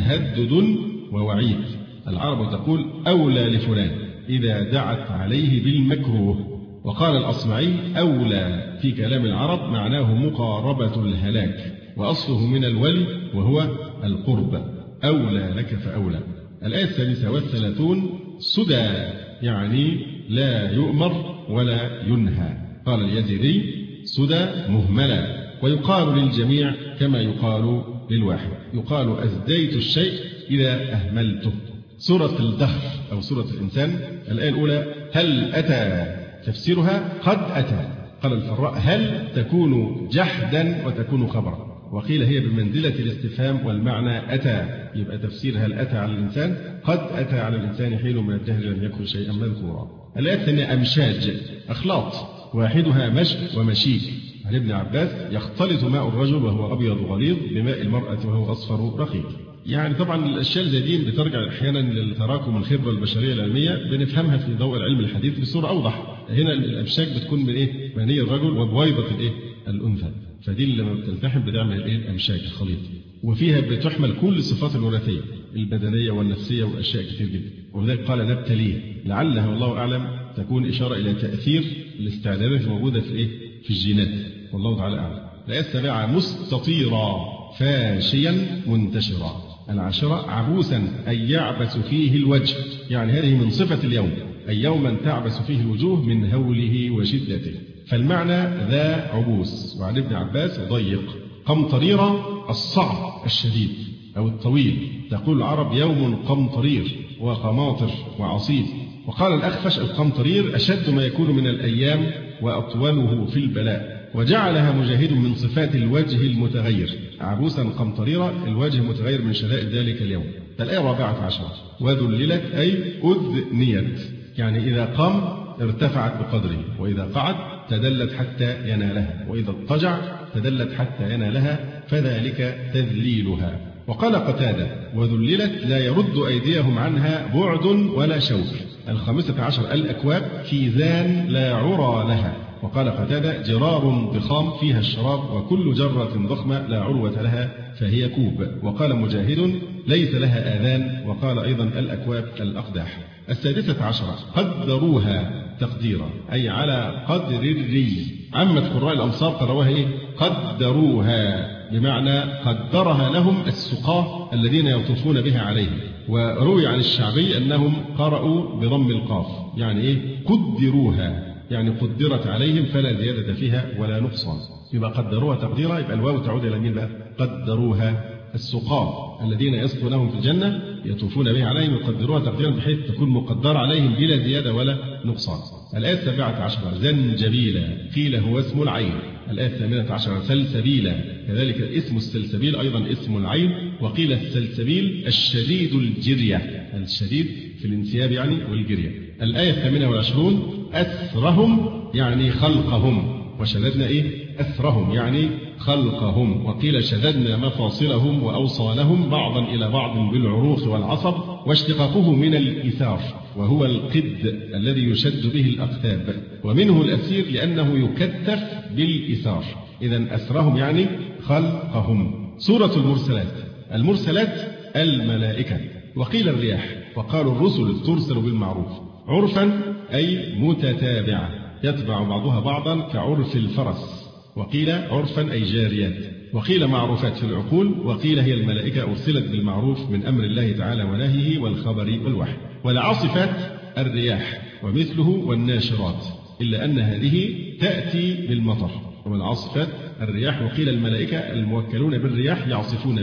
تهدد ووعيد. العرب تقول أولى لفلان إذا دعت عليه بالمكروه. وقال الأصمعي أولى في كلام العرب معناه مقاربة الهلاك، وأصله من الولي وهو القرب، أولى لك فأولى. الآية السادسة والثلاثون سدى، يعني لا يؤمر ولا ينهى. قال اليزيدي سدى مهملة، ويقال للجميع كما يقال للواحد، يقال أزديت الشيء إذا أهملته. سورة الدهر أو سورة الإنسان الآية الأولى هل أتى، تفسيرها قد أتى. قال الفراء هل تكون جحدا وتكون خبرا، وقيل هي بمنزلة الاستفهام والمعنى أتى، يبقى تفسير هل أتى على الإنسان قد أتى على الإنسان حين من الدهر لم يكن شيئا مذكورا. الآية الثانية أمشاج، أخلاط، واحدها مشي ومشيك. عن ابن عباس يختلط ماء الرجل وهو أبيض غليظ بماء المرأة وهو أصفر رقيق. يعني طبعا الأشياء زي دي بترجع أحيانا للتراكم الخبرة البشرية العلمية، بنفهمها في ضوء العلم الحديث بصورة أوضح. هنا الأمشاج بتكون من إيه؟ مني الرجل وبويضة الإيه؟ الأنثى، فدي لما بتلتحم بتعمل الإيه؟ الأمشاج الخليط، وفيها بتحمل كل الصفات الوراثية البدنية والنفسية وأشياء كتير جدا. ولذلك قال نبتليه، لعلها والله أعلم تكون إشارة إلى تأثير الاستعدادات الموجودة في إيه؟ في الجينات، والله تعالى أعلم. الآية السابعة مستطيرا فاشيا منتشرا. العاشرة عبوسا أي يعبس فيه الوجه، يعني هذه من صفة اليوم، أي يوما تعبس فيه الوجوه من هوله وشدته، فالمعنى ذا عبوس. وعن ابن عباس ضيق. قمطريرا الصعب الشديد أو الطويل، تقول العرب يوم قمطرير وقماطر وعصيب. وقال الأخفش القمطرير أشد ما يكون من الأيام وأطوله في البلاء، وجعلها مجاهد من صفات الوجه المتغير. عبوسا قمطريرا الوجه متغير من شدائد ذلك اليوم. الآية الرابعة عشرة وذللت أي أذنيت، يعني إذا قام ارتفعت بقدره، وإذا قعد تدلت حتى ينالها، وإذا اضطجع تدلت حتى ينالها، فذلك تذليلها. وقال قتادة وذللت لا يرد أيديهم عنها بعد ولا شوك. الخامسة عشر الأكواب كيزان لا عرى لها. وقال قتادة جرار ضخام فيها الشراب، وكل جرة ضخمة لا عروة لها فهي كوب. وقال مجاهد ليس لها آذان. وقال أيضا الأكواب الأقداح. السادسة عشرة قدروها تقديرا أي على قدر الري. عامة قراء الأمصار قرأوها إيه؟ قدروها، بمعنى قدرها لهم السقاة الذين يطوفون بها عليهم. وروي عن الشعبي أنهم قرأوا بضم القاف، يعني إيه؟ قدروها، يعني قدرت عليهم فلا زيادة فيها ولا نقصان. يبقى قدروها تقديرا، يبقى الواو تعود إلى مين بقى؟ قدروها السقاة الذين يسقونهم في الجنة يطوفون بها عليهم، يقدروها تقديرا بحيث تكون مقدرة عليهم بلا زيادة ولا نقصان. الآية السابعة عشرة زنجبيلا قيل هو اسم العين. الآية الثامنة عشرة سلسبيلا، كذلك اسم السلسبيل أيضا اسم العين. وقيل السلسبيل الشديد الجرية، الشديد في الانسياب يعني والجرية. الآية الثامنة والعشرون أسرهم يعني خلقهم، وشددنا إيه؟ أسرهم يعني خلقهم. وقيل شددنا مفاصلهم وأوصالهم بعضا إلى بعض بالعروق والعصب، واشتقاقه من الإثار وهو القد الذي يشد به الأقتاب، ومنه الأسير لأنه يكتف بالإثار. إذن أسرهم يعني خلقهم. سورة المرسلات. المرسلات الملائكة. وقيل الرياح. وقالوا الرسل ترسل بالمعروف عرفا أي متتابعة يتبع بعضها بعضا كعرف الفرس. وقيل عرفا أي جاريات. وقيل معروفات في العقول. وقيل هي الملائكة أرسلت بالمعروف من أمر الله تعالى ونهيه والخبر والوحي. والعاصفات الرياح ومثله والناشرات، إلا أن هذه تأتي بالمطر. والعاصفات الرياح. وقيل الملائكة الموكلون بالرياح يعصفون بها.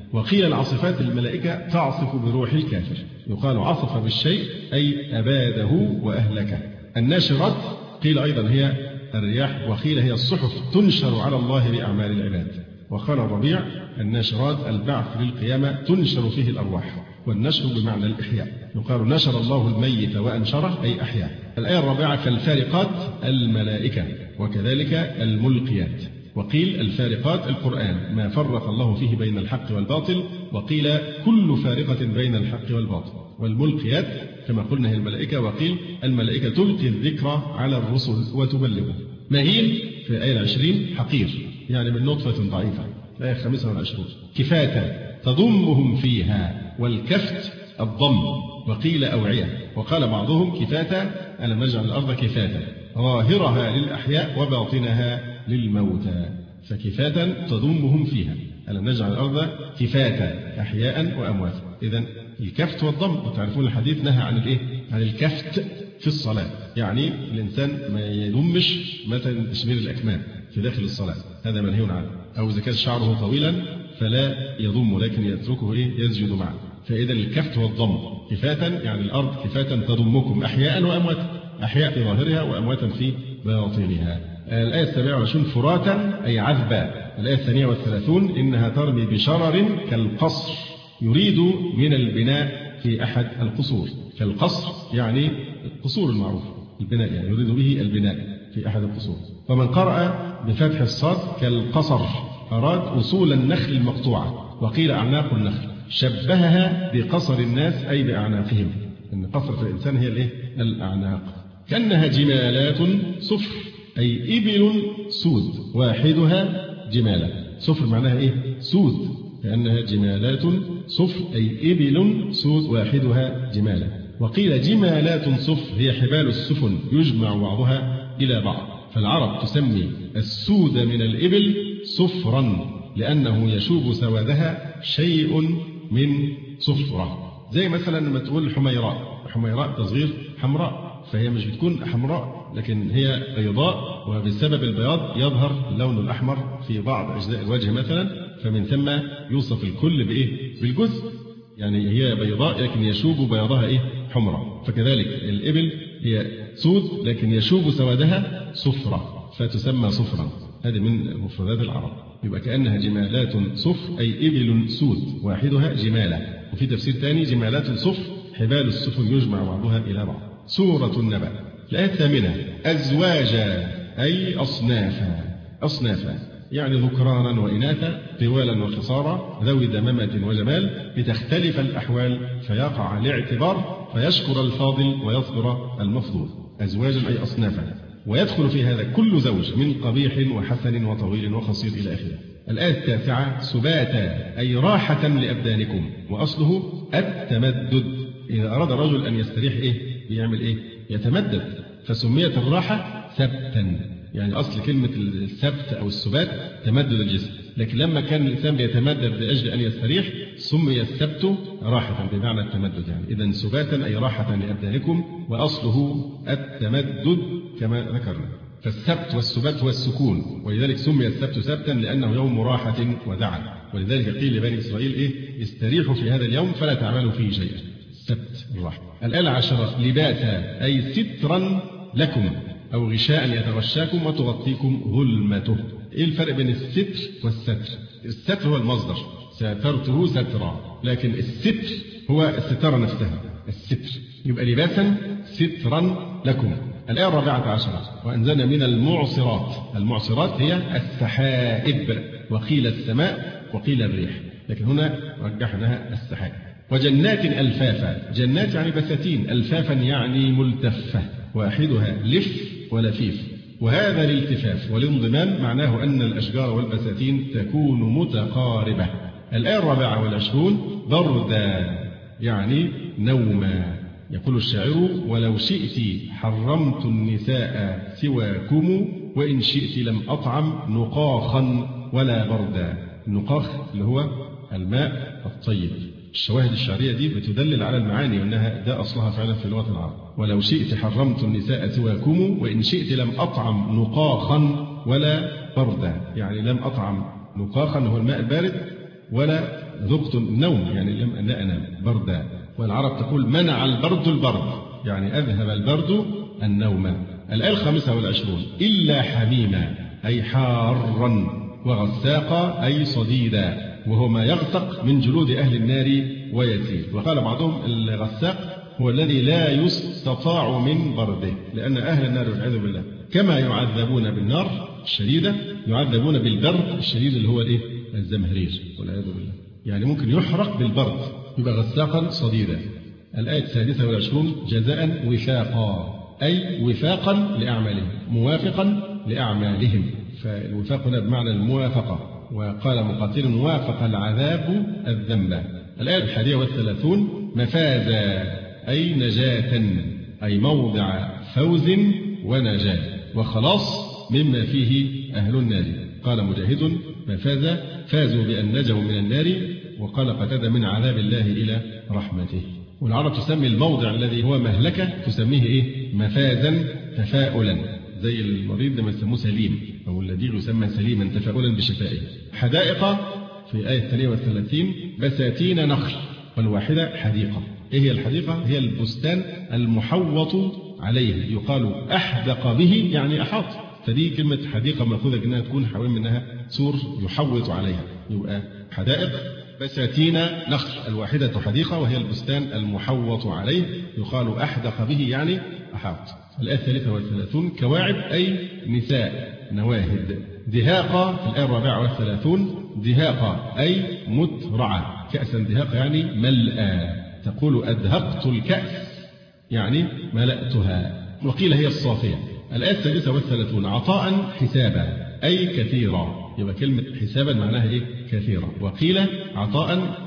وقيل العاصفات الملائكة تعصف بروح الكافر. يقال عصف بالشيء أي أباده وأهلكه. الناشرات قيل أيضا هي الرياح، وقيل هي الصحف تنشر على الله بأعمال العباد. وقال الربيع الناشرات البعث للقيامة تنشر فيه الأرواح، والنشر بمعنى الإحياء. يقال نشر الله الميت وأنشره أي أحياه. الآية الرابعة فالفارقات الملائكة، وكذلك الملقيات. وقيل الفارقات القرآن ما فرق الله فيه بين الحق والباطل، وقيل كل فارقة بين الحق والباطل. والملقيات كما قلنا هي الملائكة، وقيل الملائكة تلقي الذكر على الرسل وتبلغه. مهين في الآية العشرين حقير، يعني من نطفة ضعيفة. الآية الخامسة والعشرون كفاتا تضمهم فيها، والكفت الضم. وقيل أوعية. وقال بعضهم كفاتا ألم نجعل الأرض كفاتا ظاهرها للأحياء وباطنها للموتى، فكفاتا تضمهم فيها. ألم نجعل الأرض كفاتا أحياء وأمواتا. إذن الكفت والضم. وتعرفون الحديث نهى عن الإيه؟ عن الكفت في الصلاة، يعني الإنسان ما يضمش مثلا تشمير الأكمام في داخل الصلاة، هذا منهي عنه. أو إذا كان شعره طويلا فلا يضم، لكن يتركه إيه؟ يسجد معه. فإذا الكفت والضم كفاتا يعني الأرض كفاتا تضمكم أحياء وأمواتا، أحياء في ظاهرها وأمواتا في باطنها. الآية السابعة والعشرون فراتا أي عذبا. الآية الثانية والثلاثون إنها ترمي بشرر كالقصر، يريد من البناء في أحد القصور. كالقصر يعني القصور المعروفة، البناء يعني يريد به البناء في أحد القصور. ومن قرأ بفتح الصاد كالقصر أراد أصول النخل المقطوعة، وقيل أعناق النخل. شبهها بقصر الناس أي بأعناقهم، إن قصر في الإنسان هي الإيه؟ الأعناق. كأنها جمالات صفر أي إبل سود واحدها جمالة. صفر معناها إيه؟ سود. كأنها جمالات صفر أي إبل سود واحدها جمالة. وقيل جمالات صفر هي حبال السفن يجمع بعضها إلى بعض. فالعرب تسمي السود من الإبل صفرا لأنه يشوب سوادها شيء من صفرة. زي مثلا لما تقول حميراء، حميراء تصغير حمراء، فهي مش بتكون حمراء لكن هي بيضاء، وبسبب البياض يظهر اللون الأحمر في بعض أجزاء الوجه مثلا، فمن ثم يوصف الكل بإيه؟ بالجزء. يعني هي بيضاء لكن يشوب بياضها إيه؟ حمراء. فكذلك الإبل هي سود لكن يشوب سوادها صفرة، فتسمى صفرا. هذه من مفردات العرب. يبقى كأنها جمالات صفر أي إبل سود واحدها جمالة. وفي تفسير ثاني جمالات صفر حبال السفن يجمع بعضها إلى بعض. سورة النبأ. الآية الثامنة أزواجا أي أصنافا. أصنافا يعني ذكرانا وإناثا، طوالا وقصارا، ذوي دمامة وجمال، لتختلف الأحوال فيقع الاعتبار، فيشكر الفاضل ويصبر المفضول. أزواجا أي أصنافا. ويدخل في هذا كل زوج من قبيح وحسن وطويل وقصير إلى آخره. الآية التاسعة سباتا أي راحة لأبدانكم، وأصله التمدد. إذا أراد الرجل أن يستريح إيه؟ بيعمل إيه؟ يتمدد. فسميت الراحة سبتا، يعني أصل كلمة السبت أو السبات تمدد الجسم، لكن لما كان الإنسان بيتمدد لأجل أن يستريح سمي السبت راحة بمعنى التمدد. يعني إذن سباتا أي راحة لأبدانكم، وأصله التمدد كما ذكرنا. فالسبت والسبات هو السكون، ولذلك سمي السبت سبتا لأنه يوم راحة ودعا. ولذلك قيل لبني إسرائيل إيه؟ استريحوا في هذا اليوم فلا تعملوا فيه شيئا. السبت الراحة. الآية العشرة لباسا أي سترا لكم أو غشاء يتغشاكم وتغطيكم ظلمته. إيه الفرق بين الستر والستر؟ الستر هو المصدر، سترته سترا، لكن الستر هو الستارة نفسها. الستر يبقى لباسا سترا لكم. الآية الرابعة عشرة وأنزلنا من المعصرات. المعصرات هي السحائب، وقيل السماء وقيل الريح، لكن هنا رجحناها السحائب. وجنات ألفافا. جنات يعني بساتين، ألفافا يعني ملتفة، واحدها لف ولفيف. وهذا الالتفاف والانضمام معناه أن الأشجار والبساتين تكون متقاربة. الآية الرابعة والعشرون بردا يعني نوما. يقول الشاعر ولو شئت حرمت النساء سواكم وإن شئت لم أطعم نقاخا ولا بردا. النقاخ اللي هو الماء الطيب. الشواهد الشعرية دي بتدلل على المعاني وأنها ده أصلها فعلا في لغة العرب. ولو شئت حرمت النساء سواكم وإن شئت لم أطعم نقاخا ولا بردا. يعني لم أطعم نقاخا هو الماء البارد ولا ذقت النوم يعني لم أنام بردا. والعرب تقول منع البرد البرد يعني أذهب البرد النوم. الآية الخامسة والعشرون إلا حميما أي حارا، وغساقا أي صديدا، وهو ما يغسق من جلود أهل النار ويسيل. وقال بعضهم الغساق هو الذي لا يستطاع من برده، لأن أهل النار والعياذ بالله كما يعذبون بالنار الشديدة يعذبون بالبرد الشديد اللي هو الإيه؟ الزمهرير والعياذ بالله، يعني ممكن يحرق بالبرد، يبقى غساقا صديدا. الآية السادسة والعشرون جزاء وفاقا أي وفاقا لأعمالهم، موافقا لأعمالهم، فالوفاق هنا بمعنى الموافقة. وقال مقاتل وافق العذاب الذنب. الآية الحادية والثلاثون مفازا أي نجاة أي موضع فوز ونجاة وخلاص مما فيه أهل النار. قال مجاهد مفازا فازوا بأن نجوا من النار، وقال قتادة من عذاب الله إلى رحمته. والعرب تسمي الموضع الذي هو مهلكة تسميه إيه؟ مفازا تفاؤلا، زي المريض لما يسموه سليم، أو الذي يسمى سليما تفاؤلا بشفائه. حدائق في الآية الثانية والثلاثين بساتين نخل، والواحدة حديقة. إيه هي الحديقة؟ هي البستان المحوط عليه، يقال أحدق به يعني أحاط، فدي كلمة حديقة مأخوذة إنها تكون حوالين منها سور يحوط عليها، يبقى حدائق بساتين نخل، الواحدة حديقة وهي البستان المحوط عليه، يقال أحدق به يعني أحاط. الآية الثالثة والثلاثون كواعب أي نساء نواهد. دهاقة في الآية الرابعة والثلاثون دهاقة أي مترعة، كأسا دهاقة يعني ملأى، تقول أدهقت الكأس يعني ملأتها. وقيل هي الصافية. الآية السادسة والثلاثون عطاء حسابا أي كثيرا، يبقى كلمة حسابا معناها إيه؟ كثيرا. وقيل عطاء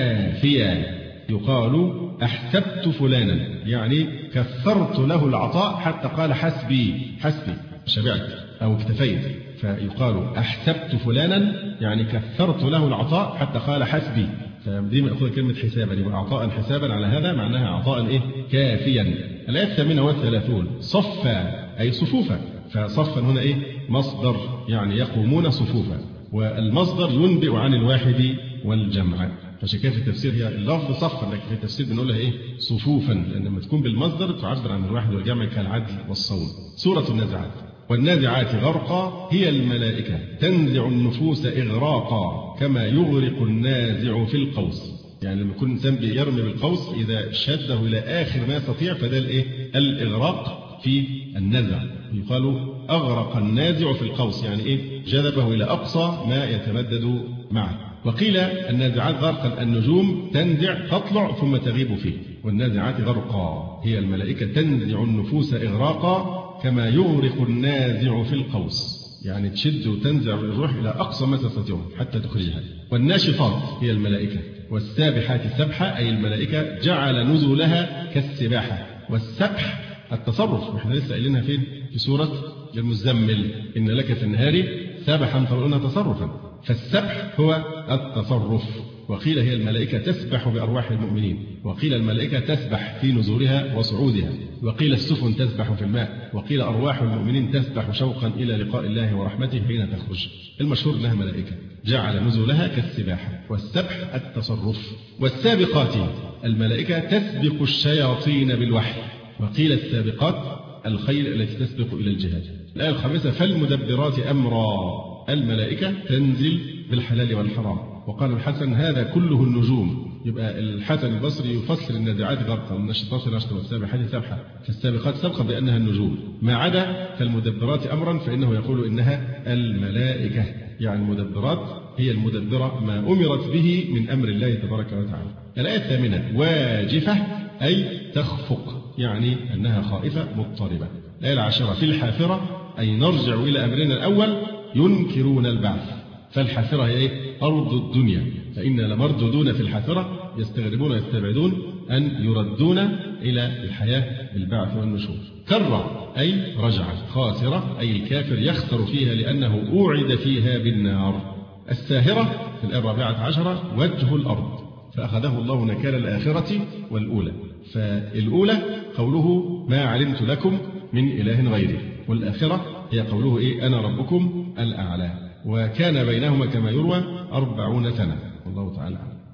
كافيا، يقال أحسبت فلانا يعني كثرت له العطاء حتى قال حسبي حسبي شبعت أو اكتفيت، فيقال أحسبت فلانا يعني كثرت له العطاء حتى قال حسبي، فدي مأخوذة كلمة حسابا، يبقى عطاء حسابا على هذا معناها عطاء إيه؟ كافيا. الآية الثامنة والثلاثون صفا أي صفوفا، فصفا هنا إيه؟ مصدر يعني يقومون صفوفا، والمصدر ينبئ عن الواحد والجمع، فعشان كده في التفسير هي اللفظ صفا، لكن في التفسير بنقولها إيه؟ صفوفا، لأن لما تكون بالمصدر تعبر عن الواحد والجمع كالعدل والصوم. سورة النازعات. والنازعات غرقا هي الملائكة تنزع النفوس إغراقا كما يغرق النازع في القوس، يعني لما يكون الإنسان بيرمي بالقوس إذا شده إلى آخر ما يستطيع فده الإيه؟ الإغراق في النزع، يقال أغرق النازع في القوس، يعني إيه؟ جذبه إلى أقصى ما يتمدد معه. وقيل النازعات غرقا النجوم تنزع تطلع ثم تغيب فيه، والنازعات غرقا هي الملائكة تنزع النفوس إغراقا كما يغرق النازع في القوس، يعني تشد وتنزع الروح إلى أقصى ما تستطيعون حتى تخرجها. والناشطات هي الملائكة، والسابحات سبحة أي الملائكة جعل نزلها كالسباحة. والسبح التصرف، واحنا لسه قايلينها فين؟ في سورة المزمل إن لك في النهار سبحا فقلنا تصرفا، فالسبح هو التصرف. وقيل هي الملائكة تسبح بأرواح المؤمنين، وقيل الملائكة تسبح في نزولها وصعودها، وقيل السفن تسبح في الماء، وقيل أرواح المؤمنين تسبح شوقا إلى لقاء الله ورحمته حين تخرج. المشهور أنها ملائكة جعل نزولها كالسباحة، والسبح التصرف. والسابقات الملائكة تسبق الشياطين بالوحي، وقيل السابقات الخيل التي تسبق إلى الجهاد. الآية الخامسة فالمدبرات أمرا الملائكة تنزل بالحلال والحرام. وقال الحسن هذا كله النجوم، يبقى الحسن البصري يفسر النازعات غرقا والناشطات نشطا والسابحات سبحا فالسابقات سبقا بأنها النجوم، ما عدا فالمدبرات أمرا فإنه يقول إنها الملائكة، يعني المدبرات هي المدبرة ما أمرت به من أمر الله تبارك وتعالى. الآية الثامنة واجفة أي تخفق، يعني أنها خائفة مضطربة. الآية العاشرة في الحافرة أي نرجع إلى أمرنا الأول ينكرون البعث، فالحافرة هي إيه؟ أرض الدنيا، فإن لمردودون في الحافرة يستغربون ويستبعدون أن يردون إلى الحياة بالبعث والنشور. كرة أي رجع، خاسرة أي الكافر يخسر فيها لأنه أوعد فيها بالنار. الساهرة في الآية الرابعة عشرة وجه الأرض، فأخذه الله نكال الآخرة والأولى، فالأولى قوله ما علمت لكم من إله غيري، والآخرة هي قوله إيه أنا ربكم الأعلى، وكان بينهما كما يروى أربعون سنة، والله تعالى أعلم.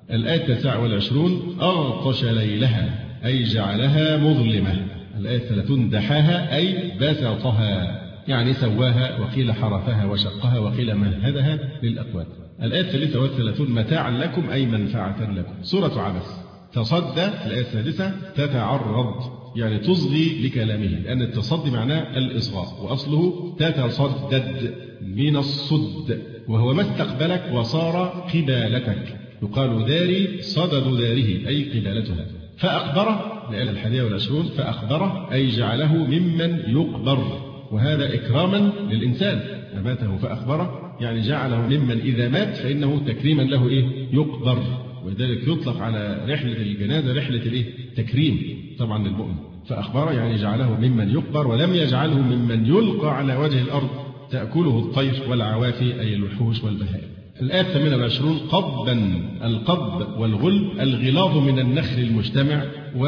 الآية التاسعة والعشرون أغطش ليلها أي جعلها مظلمة. الآية الثلاثون دحاها أي بسطها يعني سواها، وقيل حرثها وشقها، وقيل مهدها للأكوان. الآية الثالثة والثلاثون متاعا لكم أي منفعة لكم. سورة عبس. تصدى الآية السادسة تتعرض يعني تصغي لكلامه، لأن التصدي معناه الإصغاء، وأصله تتصدد من الصد، وهو ما استقبلك وصار قبالتك. يقال داري صدد داره أي قبالتها. فأخبره الآية الحادية والعشرون فأخبره أي جعله ممن يقبر، وهذا إكراما للإنسان. أماته فأخبره يعني جعله ممن إذا مات فإنه تكريما له إيه يقبر، ولذلك يطلق على رحلة الجنازة رحلة الإيه تكريم طبعا للمؤمن. فأخبره يعني جعله ممن يقبر، ولم يجعله ممن يلقى على وجه الأرض تأكله الطير والعوافي أي الوحوش والبهائم. الآية الثامنة والعشرون قضبا. القضب والغلب الغلاظ من النخل المجتمع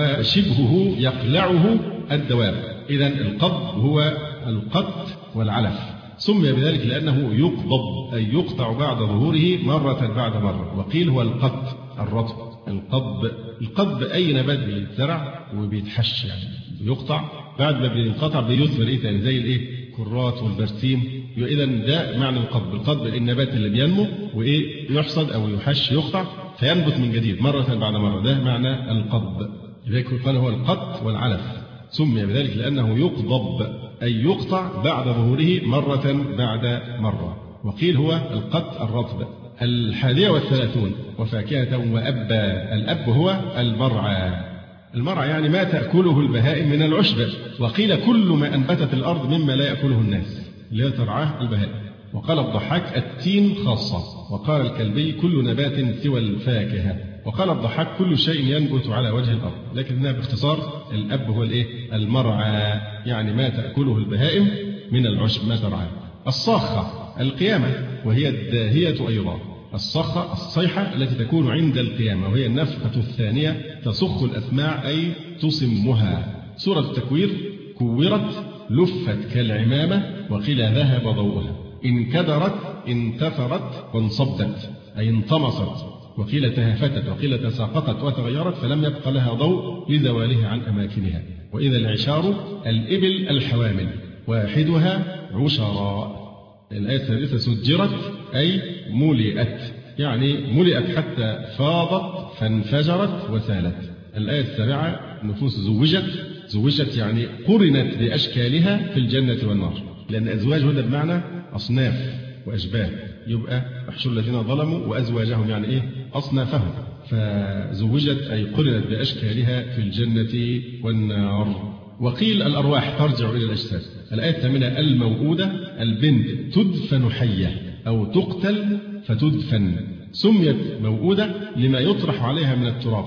وشبهه يقلعه الدواب. إذن القضب هو القط والعلف، سمي بذلك لأنه يقضب أي يقطع بعد ظهوره مرة بعد مرة، وقيل هو القط الرطب. القضب القضب أي نبات بيتزرع وبيتحش يعني يقطع بعد ما بينقطع بيثمر إيه تاني زي الإيه كرات والبرسيم. إذا ده معنى القضب. القضب النبات اللي بينمو وإيه يحصد أو يحش يقطع فينبت من جديد مرة بعد مرة، ده معنى القضب. لذلك قال هو القط والعلف، سمي بذلك لأنه يقضب أي يقطع بعد ظهوره مرة بعد مرة، وقيل هو القط الرطب. الحادية والثلاثون وفاكهة وأبا. الأب هو المرعى. المرعى يعني ما تأكله البهائم من العشب، وقيل كل ما أنبتت الأرض مما لا يأكله الناس اللي ترعاه البهائم. وقال الضحاك التين خاصة، وقال الكلبي كل نبات سوى الفاكهة، وقال الضحاك كل شيء ينبت على وجه الأرض، لكنها باختصار الأب هو الإيه المرعى يعني ما تأكله البهائم من العشب ما ترعاه. الصاخة القيامة وهي الداهية أيضا. الصخة الصيحة التي تكون عند القيامة، وهي النفخة الثانية تصخ الأسماع أي تصمها. سورة التكوير كورت لفت كالعمامة، وقيل ذهب ضوءها. انكدرت انتثرت وانصبت أي انطمست، وقيل تهافتت، وقيل تساقطت وتغيرت فلم يبق لها ضوء لزوالها عن أماكنها. وإذا العشار الإبل الحوامل واحدها عشراء. الآية الثالثة سجرت أي ملئت يعني ملئت حتى فاضت فانفجرت وسالت. الآية السابعة نفوس زوجت. زوجت يعني قرنت بأشكالها في الجنة والنار، لأن أزواج هنا بمعنى أصناف وأشباه، يبقى احشر الذين ظلموا وأزواجهم يعني إيه أصنافهم. فزوجت أي قرنت بأشكالها في الجنة والنار. وقيل الأرواح ترجع إلى الأجساد. الآية الثامنة الموؤودة. البنت تدفن حية أو تقتل فتدفن، سميت موؤودة لما يطرح عليها من التراب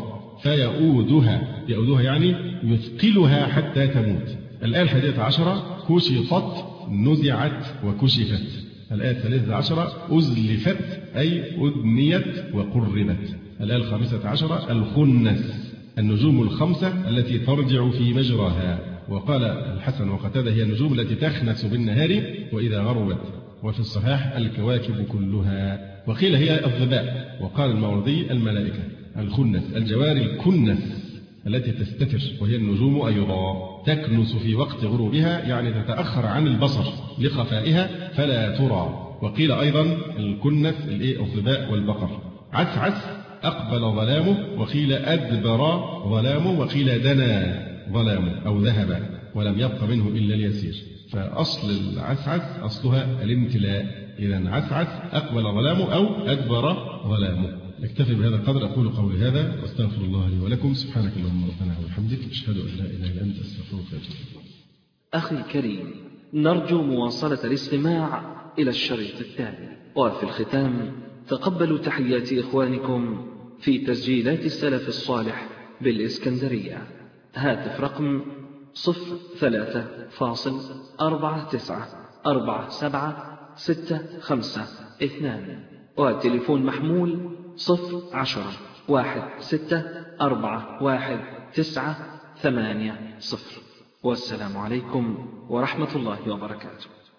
فيؤودها. يؤودها يعني يثقلها حتى تموت. الآية الحادية عشرة كشطت نزعت وكشفت. الآية الثالثة عشرة أزلفت أي أدنيت وقربت. الآية الخامسة عشرة الخنس النجوم الخمسة التي ترجع في مجراها. وقال الحسن وقتادة هي النجوم التي تخنس بالنهار وإذا غربت. وفي الصحاح الكواكب كلها. وقيل هي الظباء. وقال الماوردي الملائكة. الخنس الجواري الكنس التي تستتر، وهي النجوم أيضا تكنس في وقت غروبها يعني تتأخر عن البصر لخفائها فلا ترى. وقيل أيضا الكنس الظباء والبقر. عسعس أقبل ظلامه، وقيل أدبر ظلامه، وقيل دنا ظلامه أو ذهب ولم يبق منه إلا اليسير. فأصل العسعس أصلها الامتلاء. إذا عسعس أقبل ظلامه أو أدبر ظلامه. نكتفي بهذا القدر. أقول قولي هذا واستغفر الله لي ولكم. سبحانك اللهم ربنا وبحمدك أشهد أن لا إله إلا أنت أستغفرك وأتوب إليك. أخي الكريم، نرجو مواصلة الاستماع إلى الشريط التالي. وفي الختام تقبلوا تحيات إخوانكم في تسجيلات السلف الصالح بالإسكندرية. هاتف رقم صفر ثلاثة فاصل أربعة تسعة أربعة سبعة ستة خمسة اثنان، وتليفون محمول صفر عشرة واحد ستة أربعة واحد تسعة ثمانية صفر. والسلام عليكم ورحمة الله وبركاته.